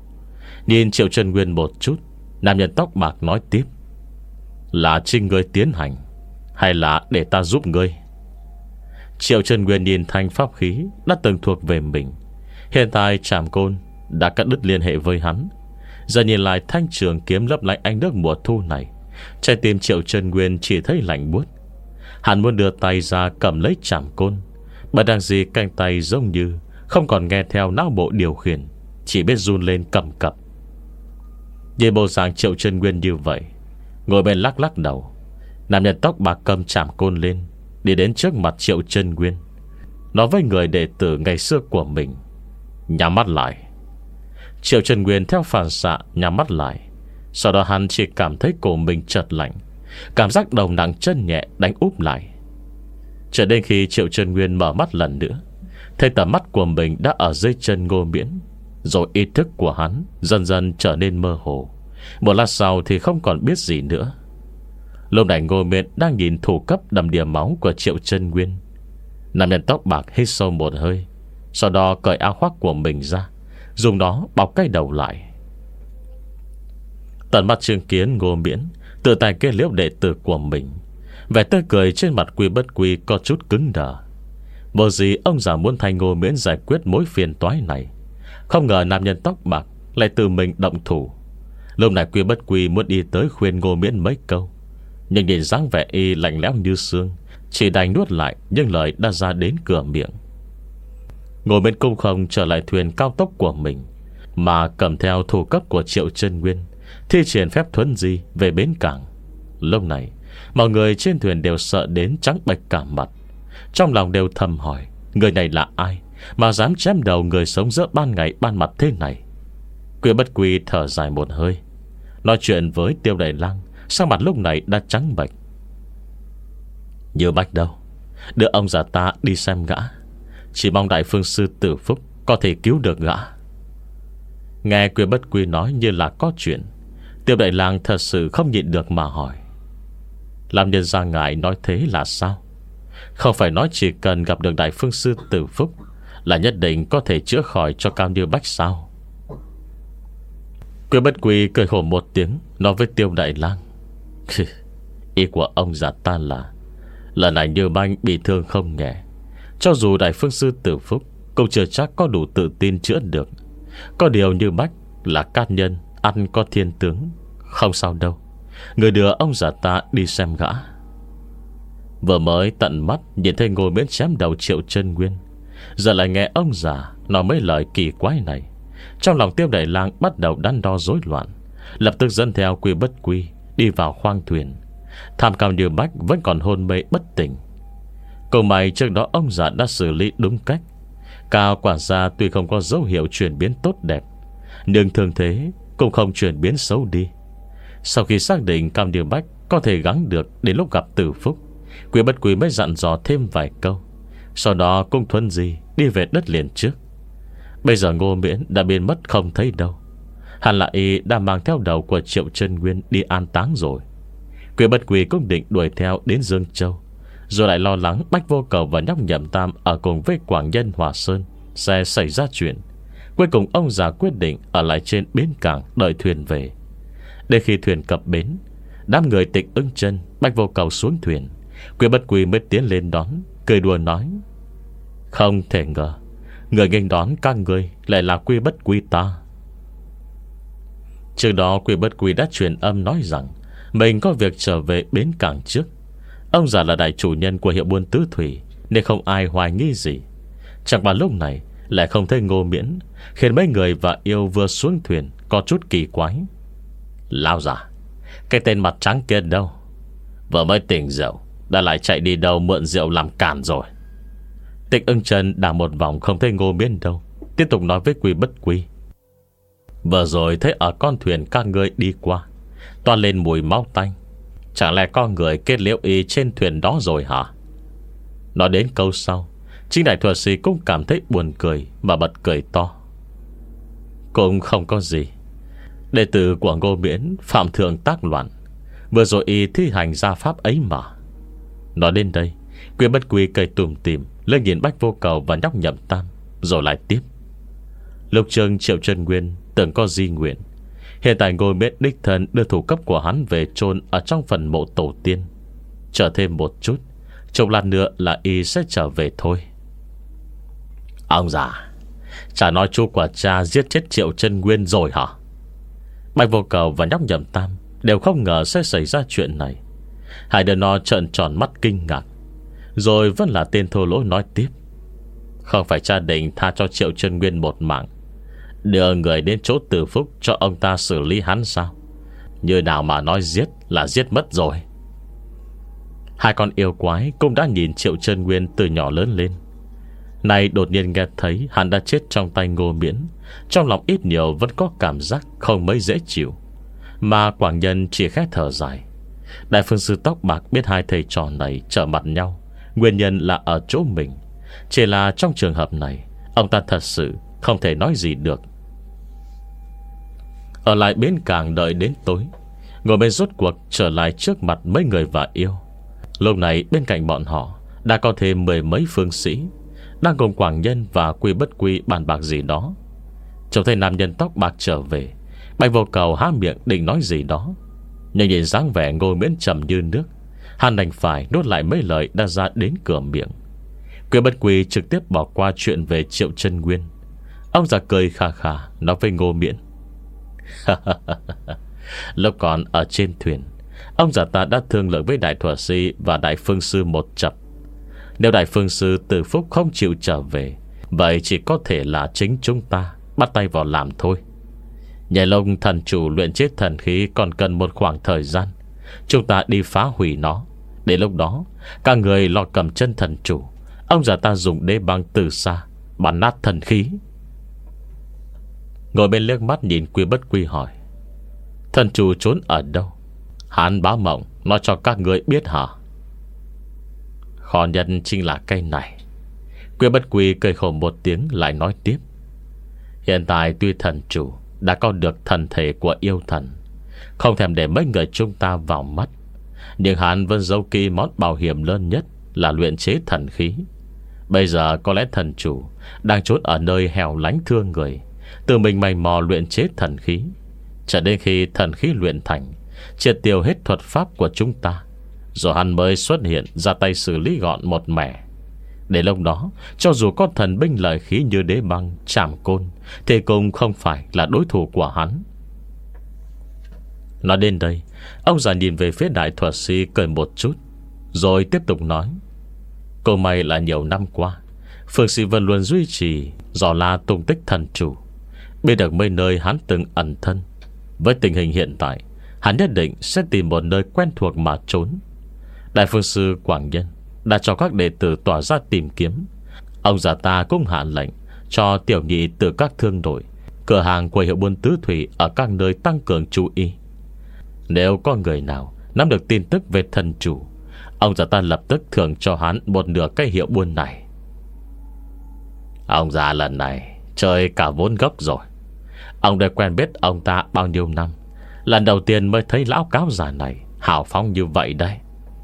Nhìn Triệu Chân Nguyên một chút, nam nhân tóc bạc nói tiếp: Là chính ngươi tiến hành, hay là để ta giúp ngươi? Triệu Chân Nguyên nhìn thanh pháp khí đã từng thuộc về mình. Hiện tại Trảm Côn đã cắt đứt liên hệ với hắn. Giờ nhìn lại thanh trường kiếm lấp lánh ánh nước mùa thu này, trái tim Triệu Chân Nguyên chỉ thấy lạnh buốt. Hắn muốn đưa tay ra cầm lấy Trảm Côn, bởi đang gì cánh tay giống như không còn nghe theo não bộ điều khiển, chỉ biết run lên cầm cập. Nhìn bộ dạng Triệu Chân Nguyên như vậy, ngồi bên lắc lắc đầu, nam nhân tóc bạc cầm Trảm Côn lên, đi đến trước mặt Triệu Chân Nguyên, nói với người đệ tử ngày xưa của mình: Nhắm mắt lại. Triệu Chân Nguyên theo phản xạ nhắm mắt lại. Sau đó hắn chỉ cảm thấy cổ mình chợt lạnh, cảm giác đầu nặng chân nhẹ đánh úp lại. Cho đến khi Triệu Chân Nguyên mở mắt lần nữa, thấy tầm mắt của mình đã ở dưới chân Ngô Miễn. Rồi ý thức của hắn dần dần trở nên mơ hồ. Một lát sau thì không còn biết gì nữa. Lúc này Ngô Miễn đang nhìn thủ cấp đầm đìa máu của Triệu Chân Nguyên. Nam nhân tóc bạc hít sâu một hơi, sau đó cởi áo khoác của mình ra, dùng nó bọc cái đầu lại. Tận mắt chứng kiến Ngô Miễn tự tay kết liễu đệ tử của mình, vẻ tươi cười trên mặt Quy Bất Quy có chút cứng đờ. Vô gì ông già muốn thay Ngô Miễn giải quyết mối phiền toái này. Không ngờ nam nhân tóc bạc lại tự mình động thủ. Lúc này Quy Bất Quy muốn đi tới khuyên Ngô Miễn mấy câu, nhưng nhìn dáng vẻ y lạnh lẽo như xương, chỉ đành nuốt lại những lời đã ra đến cửa miệng. Ngô Miễn cũng không trở lại thuyền cao tốc của mình, mà cầm theo thủ cấp của Triệu Chân Nguyên, thi triển phép thuấn di về bến cảng. Lúc này mọi người trên thuyền đều sợ đến trắng bệch cả mặt, trong lòng đều thầm hỏi: người này là ai mà dám chém đầu người sống giữa ban ngày ban mặt thế này? Quy Bất Quy thở dài một hơi, nói chuyện với Tiêu Đại Lang, sắc mặt lúc này đã trắng bệch. Như Bách đâu, đưa ông già ta đi xem gã, chỉ mong Đại Phương Sư Tử Phúc có thể cứu được gã. Nghe Quy Bất Quy nói như là có chuyện, Tiêu Đại Lang thật sự không nhịn được mà hỏi: làm nhân ra ngài nói thế là sao? Không phải nói chỉ cần gặp được Đại Phương Sư Tử Phúc là nhất định có thể chữa khỏi cho Cao Như Bách sao? Quy Bất Quy cười khổ một tiếng, nói với Tiêu Đại Lang: ý của ông già ta là lần này Như Bách bị thương không nhẹ, cho dù Đại Phương Sư Tử Phúc cũng chưa chắc có đủ tự tin chữa được. Có điều Như Bách là cát nhân, ăn có thiên tướng, không sao đâu. Người đưa ông già ta đi xem gã. Vừa mới tận mắt nhìn thấy Ngô Miễn chém đầu Triệu Chân Nguyên, giờ lại nghe ông già nói mấy lời kỳ quái này, trong lòng Tiêu Đại Lang bắt đầu đắn đo rối loạn, lập tức dẫn theo Quy Bất Quy đi vào khoang thuyền. Tham Cao Như Bách vẫn còn hôn mê bất tỉnh. Cùng may trước đó ông già đã xử lý đúng cách. Cao quản gia tuy không có dấu hiệu chuyển biến tốt đẹp, nhưng thường thế cũng không chuyển biến xấu đi. Sau khi xác định Cao Như Bách có thể gắng được đến lúc gặp Tử Phúc, Quy Bất Quy mới dặn dò thêm vài câu, sau đó cung thuần di đi về đất liền trước. Bây giờ Ngô Miễn đã biến mất không thấy đâu, hẳn là y đã mang theo đầu của Triệu Chân Nguyên đi an táng rồi. Quy Bất Quy cũng định đuổi theo đến Dương Châu, rồi lại lo lắng Bách Vô Cầu và nhóc Nhậm Tam ở cùng với Quảng Nhân Hòa Sơn sẽ xảy ra chuyện. Cuối cùng ông già quyết định ở lại trên bến cảng đợi thuyền về. Đến khi thuyền cập bến, đám người Tịch Ưng Chân, Bách Vô Cầu xuống thuyền, Quy Bất Quy mới tiến lên đón, cười đùa nói: không thể ngờ người nghênh đón các người lại là Quy Bất Quy ta. Trước đó Quy Bất Quy đã truyền âm nói rằng mình có việc trở về bến cảng trước. Ông già là đại chủ nhân của hiệu buôn tứ thủy, nên không ai hoài nghi gì. Chẳng qua lúc này lại không thấy Ngô Miễn, khiến mấy người và yêu vừa xuống thuyền có chút kỳ quái. Lao già, cái tên mặt trắng kia đâu? Vừa mới tỉnh rượu đã lại chạy đi đâu mượn rượu làm cản rồi. Tịch Ưng Chân đảo một vòng không thấy Ngô Miễn đâu, tiếp tục nói với Quy Bất Quy: vừa rồi thấy ở con thuyền các ngươi đi qua toan lên mùi máu tanh, chẳng lẽ con người kết liễu y trên thuyền đó rồi hả? Nói đến câu sau, chính đại thuật sĩ cũng cảm thấy buồn cười mà bật cười to. Cũng không có gì, đệ tử của Ngô Miễn phạm thượng tác loạn, vừa rồi y thi hành gia pháp ấy mà. Nói đến đây, Quy Bất Quy cười tủm tỉm lên nhìn Bách Vô Cầu và nhóc Nhậm Tam, rồi lại tiếp: lúc trước Triệu Chân Nguyên từng có di nguyện. Hiện tại Ngô Miễn đích thân đưa thủ cấp của hắn về chôn ở trong phần mộ tổ tiên. Chờ thêm một chút, chốc lát nữa là y sẽ trở về thôi. Ông già, chả nói chú của cha giết chết Triệu Chân Nguyên rồi hả? Bạch Vô Cầu và nhóc Nhậm Tam đều không ngờ sẽ xảy ra chuyện này. Hai đứa nó trợn tròn mắt kinh ngạc. Rồi vẫn là tên thô lỗ nói tiếp: không phải cha định tha cho Triệu Chân Nguyên một mạng, đưa người đến chỗ Từ Phúc cho ông ta xử lý hắn sao? Như nào mà nói giết là giết mất rồi. Hai con yêu quái cũng đã nhìn Triệu Chân Nguyên từ nhỏ lớn lên. Này đột nhiên nghe thấy hắn đã chết trong tay Ngô Miễn, trong lòng ít nhiều vẫn có cảm giác không mấy dễ chịu. Mà Quảng Nhân chỉ khẽ thở dài. Đại phương sư tóc bạc biết hai thầy trò này trở mặt nhau, nguyên nhân là ở chỗ mình. Chỉ là trong trường hợp này, ông ta thật sự không thể nói gì được. Ở lại bến cảng đợi đến tối, Ngô Miễn rốt cuộc trở lại trước mặt mấy người và yêu. Lúc này bên cạnh bọn họ đã có thêm mười mấy phương sĩ, đang cùng Quảng Nhân và Quy Bất Quy bàn bạc gì đó. Trông thấy nam nhân tóc bạc trở về, Bạch Vô Cầu há miệng định nói gì đó, nhưng nhìn dáng vẻ Ngô Miễn trầm như nước, hắn đành phải nuốt lại mấy lời đã ra đến cửa miệng. Quy Bất Quy trực tiếp bỏ qua chuyện về Triệu Chân Nguyên. Ông già cười khà khà nói với Ngô Miễn: lúc còn ở trên thuyền, ông già ta đã thương lượng với Đại Thuật Sĩ và Đại Phương Sư một chập. Nếu Đại Phương Sư Từ Phúc không chịu trở về, vậy chỉ có thể là chính chúng ta bắt tay vào làm thôi. Nhảy lông thần chủ luyện chết thần khí còn cần một khoảng thời gian. Chúng ta đi phá hủy nó. Đến lúc đó, các người lo cầm chân thần chủ, ông già ta dùng đế băng từ xa bắn nát thần khí. Ngồi bên liếc mắt nhìn Quy Bất Quy hỏi: thần chủ trốn ở đâu? Hắn báo mộng nói cho các người biết hả? Khó nhân chính là cây này. Quy Bất Quy cười khổ một tiếng lại nói tiếp: hiện tại tuy thần chủ đã có được thần thể của yêu thần, không thèm để mấy người chúng ta vào mắt, nhưng hắn vẫn giấu kỹ món bảo hiểm lớn nhất là luyện chế thần khí. Bây giờ có lẽ thần chủ đang trốn ở nơi hẻo lánh thương người, tự mình mày mò luyện chế thần khí, cho đến khi thần khí luyện thành, triệt tiêu hết thuật pháp của chúng ta, rồi hắn mới xuất hiện ra tay xử lý gọn một mẻ. Để lúc đó, cho dù có thần binh lợi khí như đế băng, trảm côn, thì cũng không phải là đối thủ của hắn. Nói đến đây, ông già nhìn về phía Đại Thuật Sĩ cười một chút, rồi tiếp tục nói: câu may là nhiều năm qua, Phương Sĩ vẫn luôn duy trì dò la tung tích thần chủ, biết được mấy nơi hắn từng ẩn thân. Với tình hình hiện tại, hắn nhất định sẽ tìm một nơi quen thuộc mà trốn. Đại Phương Sư Quảng Nhân đã cho các đệ tử tỏa ra tìm kiếm. Ông già ta cũng hạ lệnh cho tiểu nhị từ các thương đội, cửa hàng quầy hiệu buôn tứ thủy ở các nơi tăng cường chú ý. Nếu có người nào nắm được tin tức về thần chủ, ông già ta lập tức thưởng cho hắn một nửa cái hiệu buôn này. Ông già lần này chơi cả vốn gốc rồi. Ông đã quen biết ông ta bao nhiêu năm, lần đầu tiên mới thấy lão cáo già này hào phóng như vậy đây.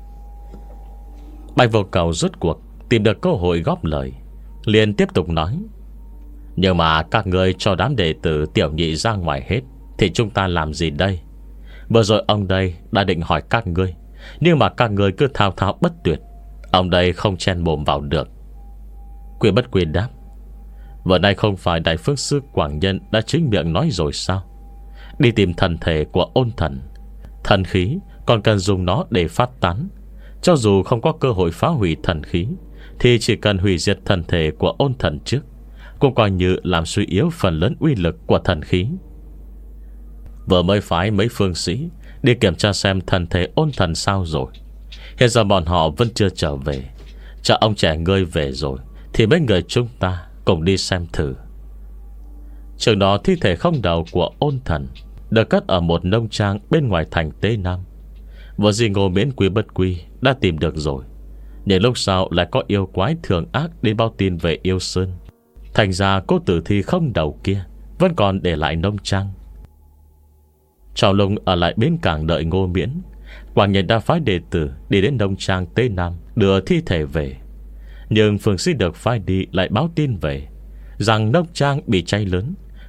Bạch Vô Cầu rốt cuộc tìm được cơ hội góp lời, liền tiếp tục nói: nhưng mà các người cho đám đệ tử tiểu nhị ra ngoài hết, thì chúng ta làm gì đây? Vừa rồi ông đây đã định hỏi các ngươi, nhưng mà các người cứ thao thao bất tuyệt, ông đây không chen mồm vào được. Quy Bất Quy đáp: vừa nay không phải Đại Phương Sư Quảng Nhân đã chính miệng nói rồi sao? Đi tìm thần thể của ôn thần, thần khí còn cần dùng nó để phát tán. Cho dù không có cơ hội phá hủy thần khí, thì chỉ cần hủy diệt thần thể của ôn thần trước, cũng coi như làm suy yếu phần lớn uy lực của thần khí. Vừa mới phái mấy phương sĩ đi kiểm tra xem thần thể ôn thần sao rồi. Hiện giờ bọn họ vẫn chưa trở về. Chờ ông trẻ ngươi về rồi thì mấy người chúng ta cùng đi xem thử. Trường đó thi thể không đầu của ôn thần được cất ở một nông trang bên ngoài thành Tế Nam. Vừa gì Ngô Miễn Quy Bất Quy đã tìm được rồi, nhưng lúc sau lại có yêu quái thường ác đến báo tin về Yêu Sơn. Thành ra cô tử thi không đầu kia vẫn còn để lại nông trang. Trong lúc ở lại bến cảng đợi Ngô Miễn, Quảng Nhân đã phái đệ tử đi đến nông trang Tế Nam đưa thi thể về. Nhưng phương sĩ được phái đi lại báo tin về rằng nông trang bị cháy lớn,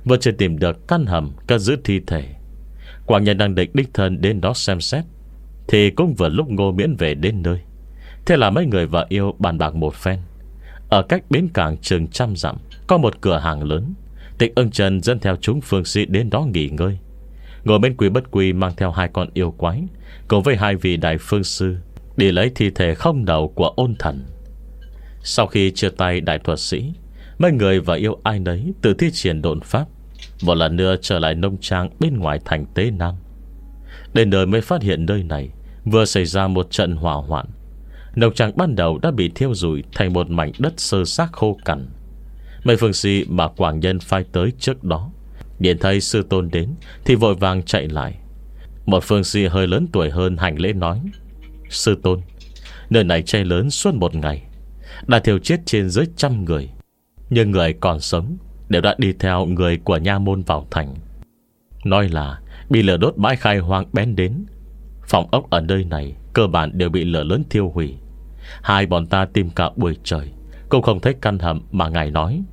vừa chưa tìm được căn hầm cất giữ thi thể. Quảng Nhân đang định đích thân đến đó xem xét, thì cũng vừa lúc Ngô Miễn về đến nơi. Thế là mấy người vợ yêu bàn bạc một phen. Ở cách bến cảng chừng trăm dặm có một cửa hàng lớn. Tịch Ưng Trần dẫn theo chúng phương sĩ đến đó nghỉ ngơi. Ngồi bên Quý Bất Quy mang theo hai con yêu quái cùng với hai vị đại phương sư đi lấy thi thể không đầu của Ôn Thần. Sau khi chia tay đại thuật sĩ, mấy người vợ yêu ai nấy tự thi triển độn pháp, một lần nữa trở lại nông trang bên ngoài thành Tế Nam. Đến nơi mới phát hiện nơi này vừa xảy ra một trận hỏa hoạn. Nông trang ban đầu đã bị thiêu rụi thành một mảnh đất sơ xác khô cằn. Mấy phương sĩ mà Quảng Nhân phái tới trước đó nhìn thấy sư tôn đến thì vội vàng chạy lại. Một phương sĩ hơi lớn tuổi hơn hành lễ nói: Sư tôn, nơi này cháy lớn suốt một ngày, đã thiêu chết trên dưới trăm người, nhưng người còn sống đều đã đi theo người của nha môn vào thành. Nói là bị lửa đốt bãi khai hoang bén đến. Phòng ốc ở nơi này cơ bản đều bị lửa lớn thiêu hủy. Hai bọn ta tìm cả buổi trời cũng không thấy căn hầm mà ngài nói.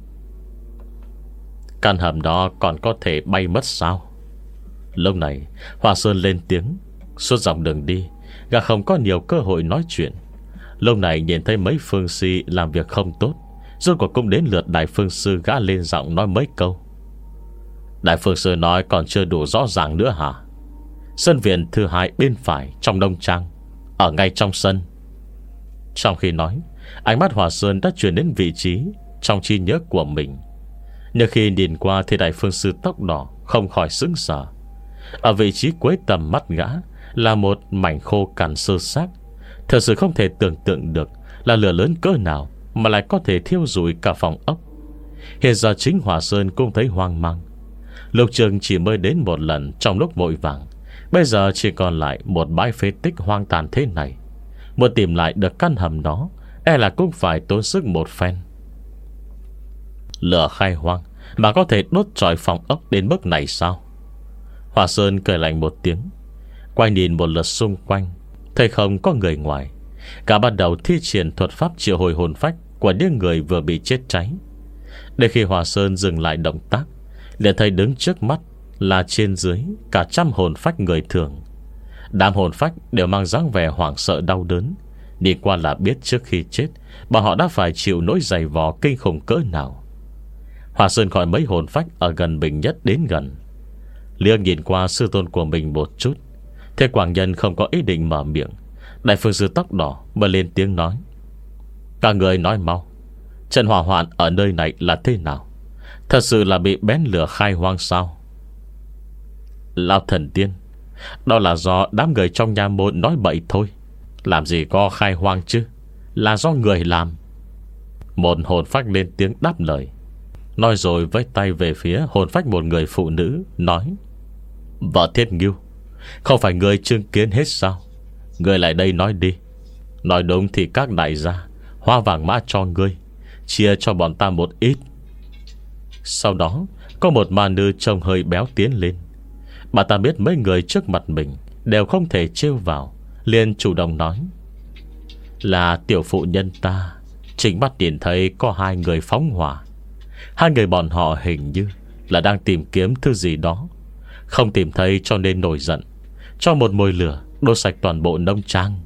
Căn hầm đó còn có thể bay mất sao? Lúc này Hoa Sơn lên tiếng. Suốt dòng đường đi, gã không có nhiều cơ hội nói chuyện. Lúc này nhìn thấy mấy phương si làm việc không tốt, rốt cuộc cũng đến lượt đại phương sư gã lên giọng nói mấy câu. Đại phương sư nói còn chưa đủ rõ ràng nữa hả? Sân viện thứ hai bên phải trong nông trang, ở ngay trong sân. Trong khi nói, ánh mắt Hòa Sơn đã chuyển đến vị trí trong trí nhớ của mình. Nhưng khi nhìn qua thì đại phương sư tóc đỏ không khỏi sững sờ. Ở vị trí cuối tầm mắt gã là một mảnh khô cằn sơ xác. Thật sự không thể tưởng tượng được là lửa lớn cỡ nào mà lại có thể thiêu rụi cả phòng ốc. Hiện giờ chính Hòa Sơn cũng thấy hoang mang. Lục Trường chỉ mới đến một lần trong lúc vội vàng, bây giờ chỉ còn lại một bãi phế tích hoang tàn thế này. Muốn tìm lại được căn hầm đó, e là cũng phải tốn sức một phen. Lửa khai hoang mà có thể đốt trọi phòng ốc đến mức này sao? Hòa Sơn cười lạnh một tiếng, quay nhìn một lượt xung quanh, thấy không có người ngoài. Cả bắt đầu thi triển thuật pháp triệu hồi hồn phách của những người vừa bị chết cháy. Để khi Hòa Sơn dừng lại động tác, liền thấy đứng trước mắt là trên dưới cả trăm hồn phách người thường. Đám hồn phách đều mang dáng vẻ hoảng sợ đau đớn. Đi qua là biết trước khi chết bọn họ đã phải chịu nỗi dày vò kinh khủng cỡ nào. Hòa Sơn khỏi mấy hồn phách ở gần mình nhất đến gần, liếc nhìn qua sư tôn của mình một chút. Thế Quảng Nhân không có ý định mở miệng, đại phương sư tóc đỏ mới lên tiếng nói: Các người nói mau, trận hỏa hoạn ở nơi này là thế nào? Thật sự là bị bén lửa khai hoang sao? Lão thần tiên, đó là do đám người trong nha môn nói bậy thôi. Làm gì có khai hoang chứ, là do người làm. Một hồn phách lên tiếng đáp lời, nói rồi với tay về phía hồn phách một người phụ nữ, nói: Vợ Thiết Ngưu, không phải người chứng kiến hết sao? Người lại đây nói đi. Nói đúng thì các đại gia hoa vàng mã cho ngươi, chia cho bọn ta một ít. Sau đó có một ma nữ trông hơi béo tiến lên. Bà ta biết mấy người trước mặt mình đều không thể trêu vào, liền chủ động nói: Là tiểu phụ nhân ta chính mắt nhìn thấy có hai người phóng hỏa. Hai người bọn họ hình như là đang tìm kiếm thứ gì đó, không tìm thấy cho nên nổi giận, cho một mồi lửa đốt sạch toàn bộ nông trang.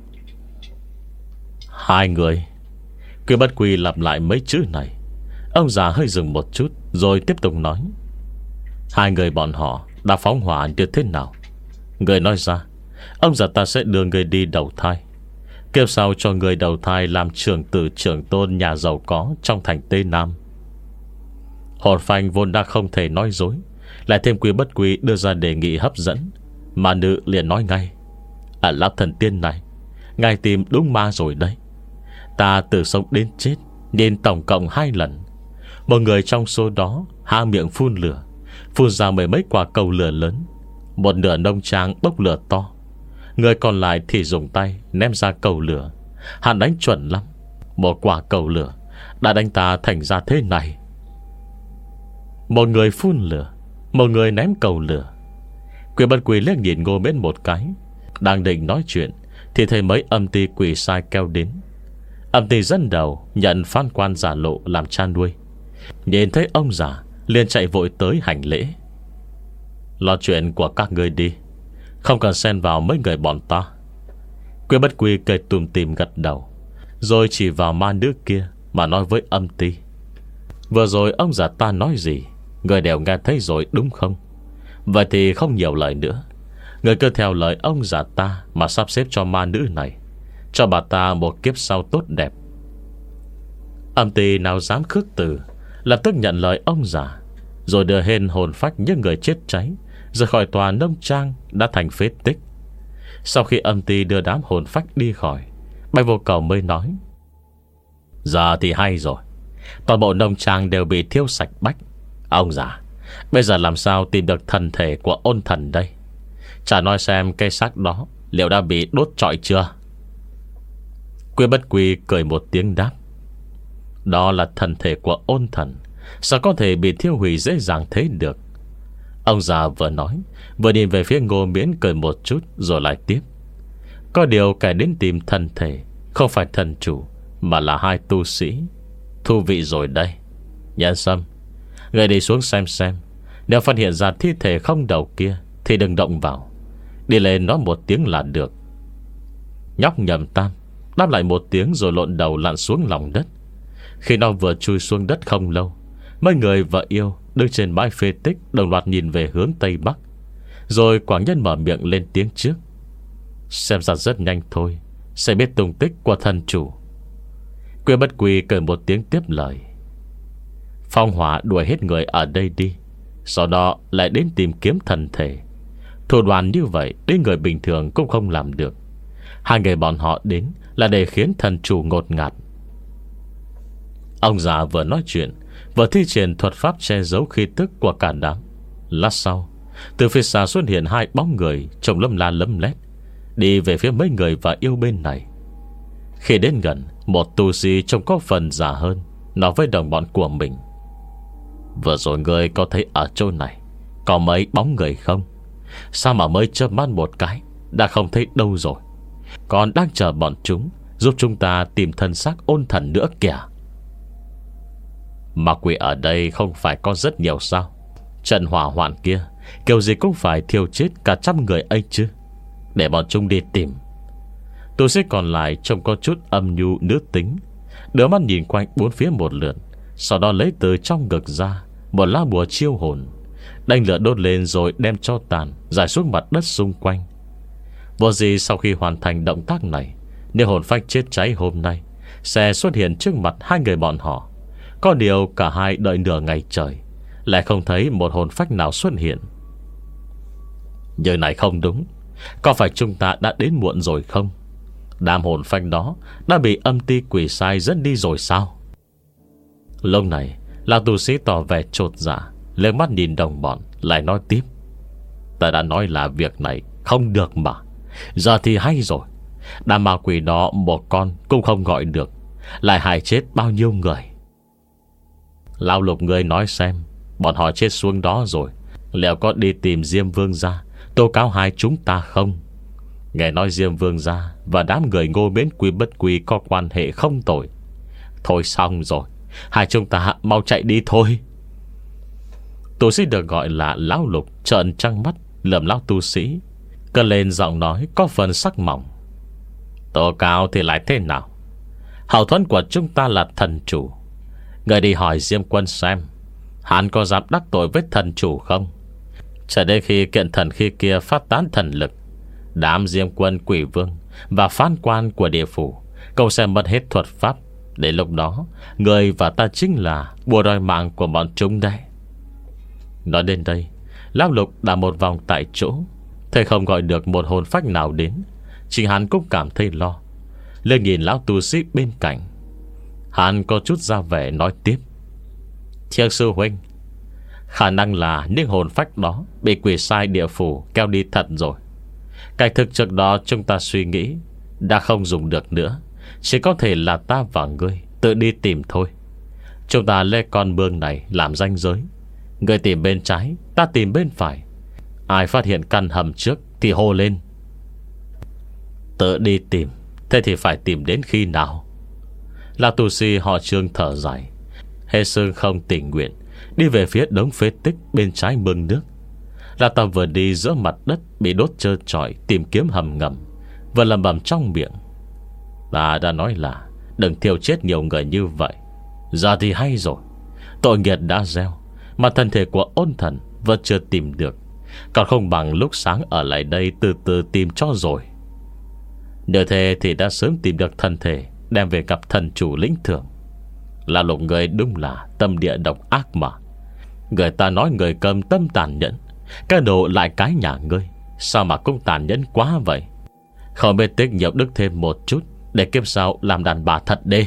Hai người. Quy Bất Quy lặp lại mấy chữ này. Ông già hơi dừng một chút rồi tiếp tục nói: Hai người bọn họ đã phóng hỏa như thế nào? Người nói ra, ông già ta sẽ đưa người đi đầu thai, kiếp sau cho người đầu thai làm trưởng tử trưởng tôn nhà giàu có trong thành Tây Nam. Hồn phanh vốn đã không thể nói dối, lại thêm Quy Bất Quy đưa ra đề nghị hấp dẫn, mà nữ liền nói ngay: À, lão thần tiên này, ngài tìm đúng ma rồi đấy. Ta từ sống đến chết nhìn tổng cộng hai lần. Một người trong số đó há miệng phun lửa, phun ra mười mấy quả cầu lửa lớn. Một nửa nông trang bốc lửa to. Người còn lại thì dùng tay ném ra cầu lửa. Hắn đánh chuẩn lắm, một quả cầu lửa đã đánh ta thành ra thế này. Một người phun lửa, một người ném cầu lửa. Quy Bất Quy liếc nhìn Ngô Miễn một cái, đang định nói chuyện thì thấy mấy âm ty quỷ sai kêu đến. Âm ty dẫn đầu nhận Phan Quan giả lộ làm cha nuôi. Nhìn thấy ông già liền chạy vội tới hành lễ. Lo chuyện của các ngươi đi, không cần xen vào mấy người bọn ta. Quy Bất Quy cười tùm tìm gật đầu, rồi chỉ vào ma nữ kia mà nói với Âm Ti: Vừa rồi ông già ta nói gì người đều nghe thấy rồi đúng không? Vậy thì không nhiều lời nữa, người cứ theo lời ông già ta mà sắp xếp cho ma nữ này, cho bà ta một kiếp sau tốt đẹp. Âm Ti nào dám khước từ, lập tức nhận lời ông già, rồi đưa hên hồn phách những người chết cháy rời khỏi tòa nông trang đã thành phế tích. Sau khi Âm Ti đưa đám hồn phách đi khỏi, Bạch Vô Cầu mới nói: Giờ thì hay rồi, toàn bộ nông trang đều bị thiêu sạch bách. Ông già, bây giờ làm sao tìm được thân thể của ôn thần đây? Chả nói xem cây xác đó liệu đã bị đốt trọi chưa? Quy Bất Quy cười một tiếng đáp: Đó là thân thể của ôn thần, sao có thể bị thiêu hủy dễ dàng thế được? Ông già vừa nói vừa nhìn về phía Ngô Miễn cười một chút, rồi lại tiếp: Có điều kẻ đến tìm thân thể không phải thần chủ, mà là hai tu sĩ. Thú vị rồi đây. Nhân Sâm, người đi xuống xem xem, nếu phát hiện ra thi thể không đầu kia thì đừng động vào, đi lên nói một tiếng là được. Nhóc Nhầm Tam đáp lại một tiếng rồi lộn đầu lặn xuống lòng đất. Khi nó vừa chui xuống đất không lâu, mấy người vợ yêu đứng trên bãi phế tích đồng loạt nhìn về hướng tây bắc. Rồi Quảng Nhân mở miệng lên tiếng trước: Xem ra rất nhanh thôi sẽ biết tung tích của thần chủ. Quy Bất Quy cười một tiếng tiếp lời: Phong Hỏa đuổi hết người ở đây đi, sau đó lại đến tìm kiếm thần thể. Thủ đoạn như vậy đến người bình thường cũng không làm được. Hai người bọn họ đến là để khiến thần chủ ngột ngạt. Ông già vừa nói chuyện vừa thi triển thuật pháp che giấu khí tức của cả đám. Lát sau, từ phía xa xuất hiện hai bóng người trông lâm la lấm lét, đi về phía mấy người và yêu bên này. Khi đến gần, một tu sĩ trông có phần già hơn nói với đồng bọn của mình: Vừa rồi người có thấy ở chỗ này có mấy bóng người không? Sao mà mới chớp mắt một cái đã không thấy đâu rồi? Còn đang chờ bọn chúng giúp chúng ta tìm thân xác ôn thần nữa kìa. Ma quỷ ở đây không phải có rất nhiều sao? Trận hỏa hoạn kia kiểu gì cũng phải thiêu chết cả trăm người ấy chứ. Để bọn chúng đi tìm. Tu sĩ còn lại trông có chút âm nhu nữ tính, đưa mắt nhìn quanh bốn phía một lượt, sau đó lấy từ trong ngực ra một lá bùa chiêu hồn, đánh lửa đốt lên rồi đem cho tàn rải xuống mặt đất xung quanh. Vô gì sau khi hoàn thành động tác này, nếu hồn phách chết cháy hôm nay sẽ xuất hiện trước mặt hai người bọn họ. Có điều cả hai đợi nửa ngày trời lại không thấy một hồn phách nào xuất hiện. Giờ này không đúng, có phải chúng ta đã đến muộn rồi không? Đám hồn phách đó đã bị âm ti quỷ sai dẫn đi rồi sao? Lúc này là tu sĩ tỏ vẻ chột dạ, lên mắt nhìn đồng bọn lại nói tiếp: Ta đã nói là việc này không được mà. Giờ thì hay rồi. Đám ma quỷ đó một con cũng không gọi được, lại hại chết bao nhiêu người. Lão Lục người nói xem, bọn họ chết xuống đó rồi liệu có đi tìm Diêm Vương gia tố cáo hai chúng ta không? Nghe nói Diêm Vương gia và đám người Ngô Miễn Quy Bất Quy có quan hệ không tồi. Thôi xong rồi, hai chúng ta mau chạy đi thôi. Tu sĩ được gọi là Lão Lục trợn trăng mắt lườm lão tu sĩ, cất lên giọng nói có phần sắc mỏng: Tố cáo thì lại thế nào? Hậu thuẫn của chúng ta là thần chủ. Người đi hỏi Diêm Quân xem hắn có dám đắc tội với thần chủ không? Chờ đến khi kiện thần khi kia phát tán thần lực, đám Diêm Quân, Quỷ Vương và phán quan của địa phủ cậu sẽ mất hết thuật pháp. Đến lúc đó, người và ta chính là bùa đòi mạng của bọn chúng đây. Nói đến đây, Lão Lục đã một vòng tại chỗ, thấy không gọi được một hồn phách nào đến. Chính hắn cũng cảm thấy lo, lên nhìn lão tu sĩ bên cạnh. Hắn có chút ra vẻ nói tiếp: Thiêng sư huynh, khả năng là những hồn phách đó bị quỷ sai địa phủ kéo đi thật rồi. Cái thực trước đó chúng ta suy nghĩ đã không dùng được nữa, chỉ có thể là ta và ngươi tự đi tìm thôi. Chúng ta lấy con mương này làm ranh giới, ngươi tìm bên trái, ta tìm bên phải. Ai phát hiện căn hầm trước thì hô lên. Tự đi tìm, thế thì phải tìm đến khi nào? Là tu sĩ họ Trương thở dài, hết sức không tình nguyện, đi về phía đống phế tích bên trái mương nước. Lão ta vừa đi giữa mặt đất bị đốt trơ trọi tìm kiếm hầm ngầm, vừa lẩm bẩm trong miệng: ta đã nói là đừng thiêu chết nhiều người như vậy. Giờ thì hay rồi, tội nghiệp đã gieo, mà thân thể của ôn thần vẫn chưa tìm được, còn không bằng lúc sáng ở lại đây từ từ tìm cho rồi. Nếu thế thì đã sớm tìm được thân thể, đem về gặp thần chủ lĩnh thưởng. Là Lục người đúng là tâm địa độc ác mà. Người ta nói người cầm tâm tàn nhẫn, cái đồ lại cái nhà ngươi, sao mà cũng tàn nhẫn quá vậy. Không biết tích nhiều đức thêm một chút, để kiếp sau làm đàn bà thật đê.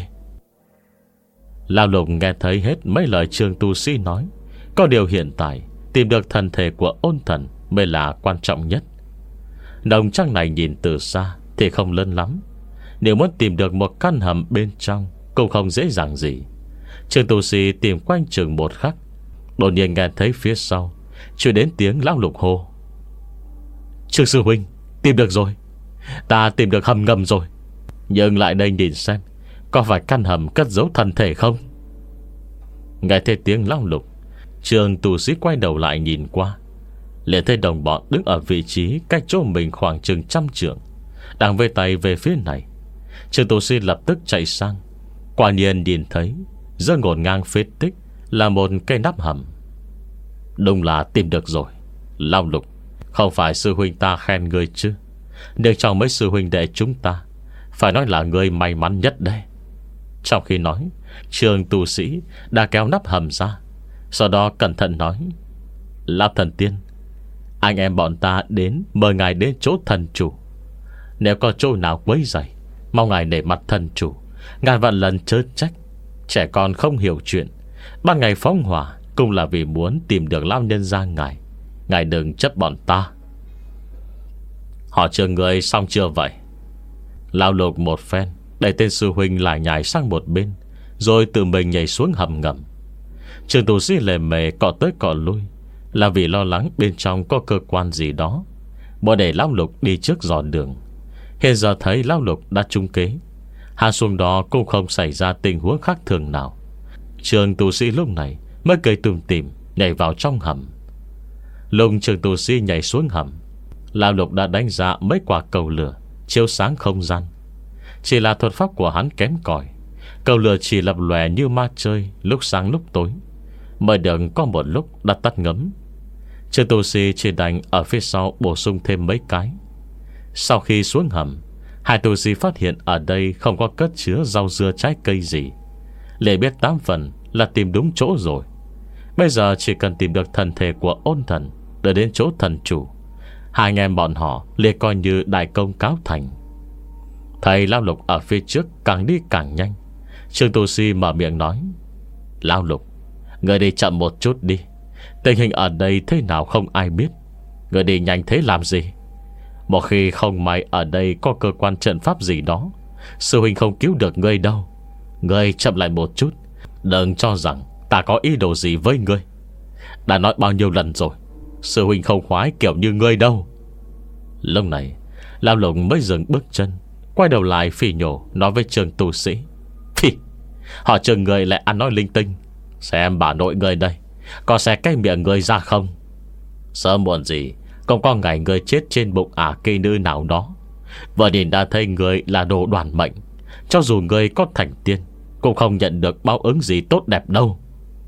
Lão Lục nghe thấy hết mấy lời Trương tu sĩ nói. Có điều hiện tại tìm được thân thể của ôn thần mới là quan trọng nhất. Đồng trăng này nhìn từ xa thì không lớn lắm, nếu muốn tìm được một căn hầm bên trong cũng không dễ dàng gì. Trương tu sĩ tìm quanh chừng một khắc, đột nhiên nghe thấy phía sau truyền đến tiếng Lão Lục hô: Trương sư huynh, tìm được rồi, ta tìm được hầm ngầm rồi. Nhưng lại đây nhìn xem, có phải căn hầm cất giấu thân thể không? Nghe thấy tiếng Lão Lục, Trương tu sĩ quay đầu lại nhìn qua, liền thấy đồng bọn đứng ở vị trí cách chỗ mình khoảng chừng trăm trượng, đang vây tay về phía này. Trương tu sĩ lập tức chạy sang, quả nhiên nhìn thấy giữa ngổn ngang phế tích là một cây nắp hầm. Đúng là tìm được rồi. Lão Lục, không phải sư huynh ta khen ngươi chứ? Nếu trong mấy sư huynh đệ chúng ta, phải nói là ngươi may mắn nhất đây. Trong khi nói, Trương tu sĩ đã kéo nắp hầm ra, sau đó cẩn thận nói: Lão thần tiên, anh em bọn ta đến mời ngài đến chỗ thần chủ. Nếu có chỗ nào quấy rầy, mong ngài nể mặt thần chủ, ngài vạn lần chớ trách. Trẻ con không hiểu chuyện, ban ngày phóng hỏa cũng là vì muốn tìm được lão nhân gia ngài. Ngài đừng chấp bọn ta. Họ chờ người xong chưa vậy? Lão Lục một phen đẩy tên sư huynh lại nhảy sang một bên, rồi tự mình nhảy xuống hầm ngầm. Trường tu sĩ lề mề cọ tới cọ lui, là vì lo lắng bên trong có cơ quan gì đó, bỏ để Lão Lục đi trước dò đường. Hiện giờ thấy Lão Lục đã trúng kế, hạ xuống đó cũng không xảy ra tình huống khác thường nào. Trường tu sĩ lúc này mới cười tủm tỉm nhảy vào trong hầm. Lúc trường tu sĩ nhảy xuống hầm, Lão Lục đã đánh ra mấy quả cầu lửa chiếu sáng không gian. Chỉ là thuật pháp của hắn kém cỏi, cầu lửa chỉ lập lòe như ma chơi, lúc sáng lúc tối, mới được có một lúc đã tắt ngấm. Trường tu sĩ chỉ đành ở phía sau bổ sung thêm mấy cái. Sau khi xuống hầm, hai tu sĩ phát hiện ở đây không có cất chứa rau dưa trái cây gì, lệ biết tám phần là tìm đúng chỗ rồi. Bây giờ chỉ cần tìm được thân thể của ôn thần, để đến chỗ thần chủ, hai anh em bọn họ liệt coi như đại công cáo thành. Thầy Lão Lục ở phía trước càng đi càng nhanh. Trương tu sĩ mở miệng nói: Lão Lục, người đi chậm một chút đi, tình hình ở đây thế nào không ai biết. Người đi nhanh thế làm gì? Một khi không may ở đây có cơ quan trận pháp gì đó, sư huynh không cứu được ngươi đâu. Ngươi chậm lại một chút, đừng cho rằng ta có ý đồ gì với ngươi. Đã nói bao nhiêu lần rồi, sư huynh không khoái kiểu như ngươi đâu. Lúc này Lão Lục mới dừng bước chân, quay đầu lại phỉ nhổ nói với Trương tu sĩ: Phì, họ Trương người lại ăn nói linh tinh. Xem bà nội người đây có xé cái miệng người ra không? Sớm muộn gì cũng có ngày người chết trên bụng ả cây nữ nào đó. Vừa nhìn đã thấy người là đồ đoàn mệnh, cho dù người có thành tiên cũng không nhận được báo ứng gì tốt đẹp đâu.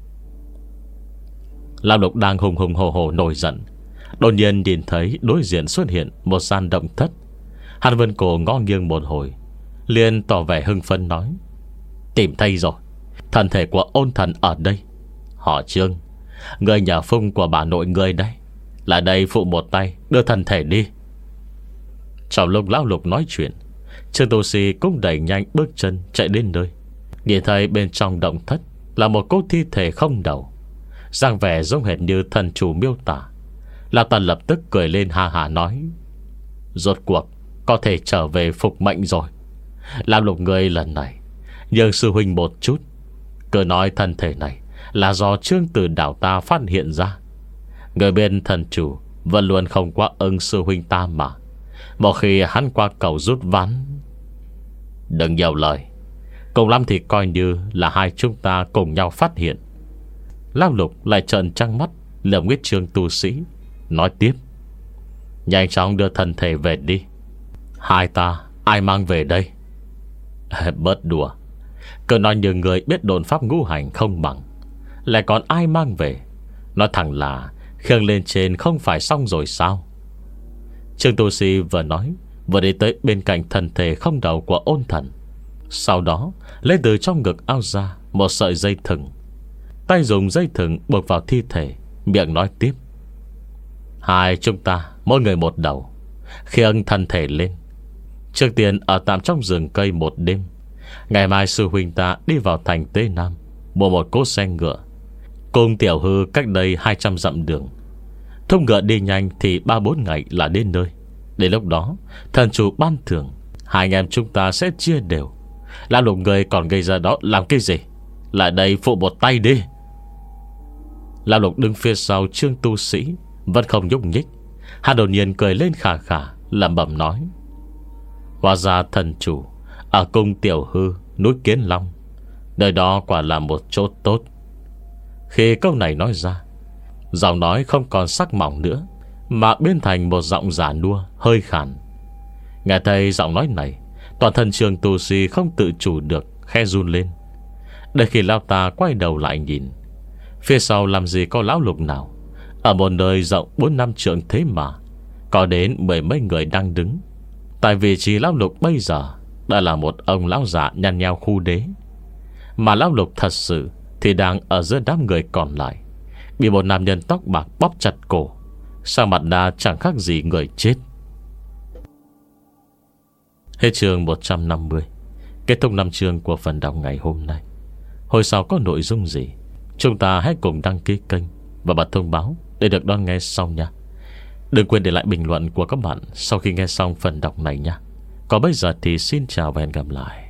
Lão Lục đang hùng hùng hồ hồ nổi giận, đột nhiên nhìn thấy đối diện xuất hiện một gian động thất. Hàn Vân Cổ ngó nghiêng một hồi, liền tỏ vẻ hưng phấn nói: Tìm thấy rồi, thân thể của ôn thần ở đây. Họ Trương, người nhà phung của bà nội người đây, lại đây phụ một tay đưa thân thể đi. Trong lúc Lão Lục nói chuyện, Trương tu sĩ cũng đẩy nhanh bước chân chạy đến nơi. Nhìn thấy bên trong động thất là một cỗ thi thể không đầu, dáng vẻ giống hệt như thần chủ miêu tả. Lão ta lập tức cười lên ha hả nói: Rốt cuộc có thể trở về phục mệnh rồi. Lão Lục người lần này nhường sư huynh một chút. Cứ nói thân thể này là do Trương Tử Đảo ta phát hiện ra. Người bên thần chủ vẫn luôn không qua ưng sư huynh ta mà. Một khi hắn qua cầu rút ván, đừng nhiều lời, cùng lắm thì coi như là hai chúng ta cùng nhau phát hiện. Lão Lục lại trợn trăng mắt lườm Nguyết Trương tu sĩ, nói tiếp: Nhanh chóng đưa thân thể về đi. Hai ta ai mang về đây? Bớt đùa. Cứ nói như người biết đồn pháp ngũ hành không bằng, lại còn ai mang về? Nói thẳng là khiêng lên trên không phải xong rồi sao? Trương tu sĩ vừa nói vừa đi tới bên cạnh thân thể không đầu của Ôn Thần. Sau đó lấy từ trong ngực áo ra một sợi dây thừng, tay dùng dây thừng buộc vào thi thể, miệng nói tiếp: Hai chúng ta mỗi người một đầu, khiêng thân thể lên. Trước tiên ở tạm trong rừng cây một đêm. Ngày mai sư huynh ta đi vào thành Tế Nam, mua một cỗ xe ngựa. Cùng Tiểu Hư cách đây hai trăm dặm đường. Thúc ngựa đi nhanh thì ba bốn ngày là đến nơi. Đến lúc đó thần chủ ban thưởng, hai anh em chúng ta sẽ chia đều. Lão Lục người còn gây ra đó làm cái gì? Lại đây phụ một tay đi. Lão Lục đứng phía sau Trương tu sĩ vẫn không nhúc nhích. Hắn đột nhiên cười lên khà khà, lẩm bẩm nói: Hóa ra thần chủ ở cung Tiểu Hư núi Kiến Long, nơi đó quả là một chỗ tốt. Khi câu này nói ra, giọng nói không còn sắc mỏng nữa, mà biến thành một giọng giả nua hơi khàn. Nghe thấy giọng nói này, toàn thân Trương tu sĩ không tự chủ được khẽ run lên. Để khi lão ta quay đầu lại nhìn, phía sau làm gì có lão Lục nào. Ở một nơi rộng bốn năm trượng thế mà có đến mười mấy người đang đứng. Tại vị trí lão Lục bây giờ đã là một ông lão già nhăn nheo khu đế, mà lão Lục thật sự thì đang ở giữa đám người còn lại, bị một nam nhân tóc bạc bóp chặt cổ, sang mặt đa chẳng khác gì người chết. Hết chương một trăm năm mươi. Kết thúc năm chương của phần đọc ngày hôm nay. Hồi sau có nội dung gì, chúng ta hãy cùng đăng ký kênh và bật thông báo để được đón nghe sau nha. Đừng quên để lại bình luận của các bạn sau khi nghe xong phần đọc này nha. Còn bây giờ thì xin chào và hẹn gặp lại.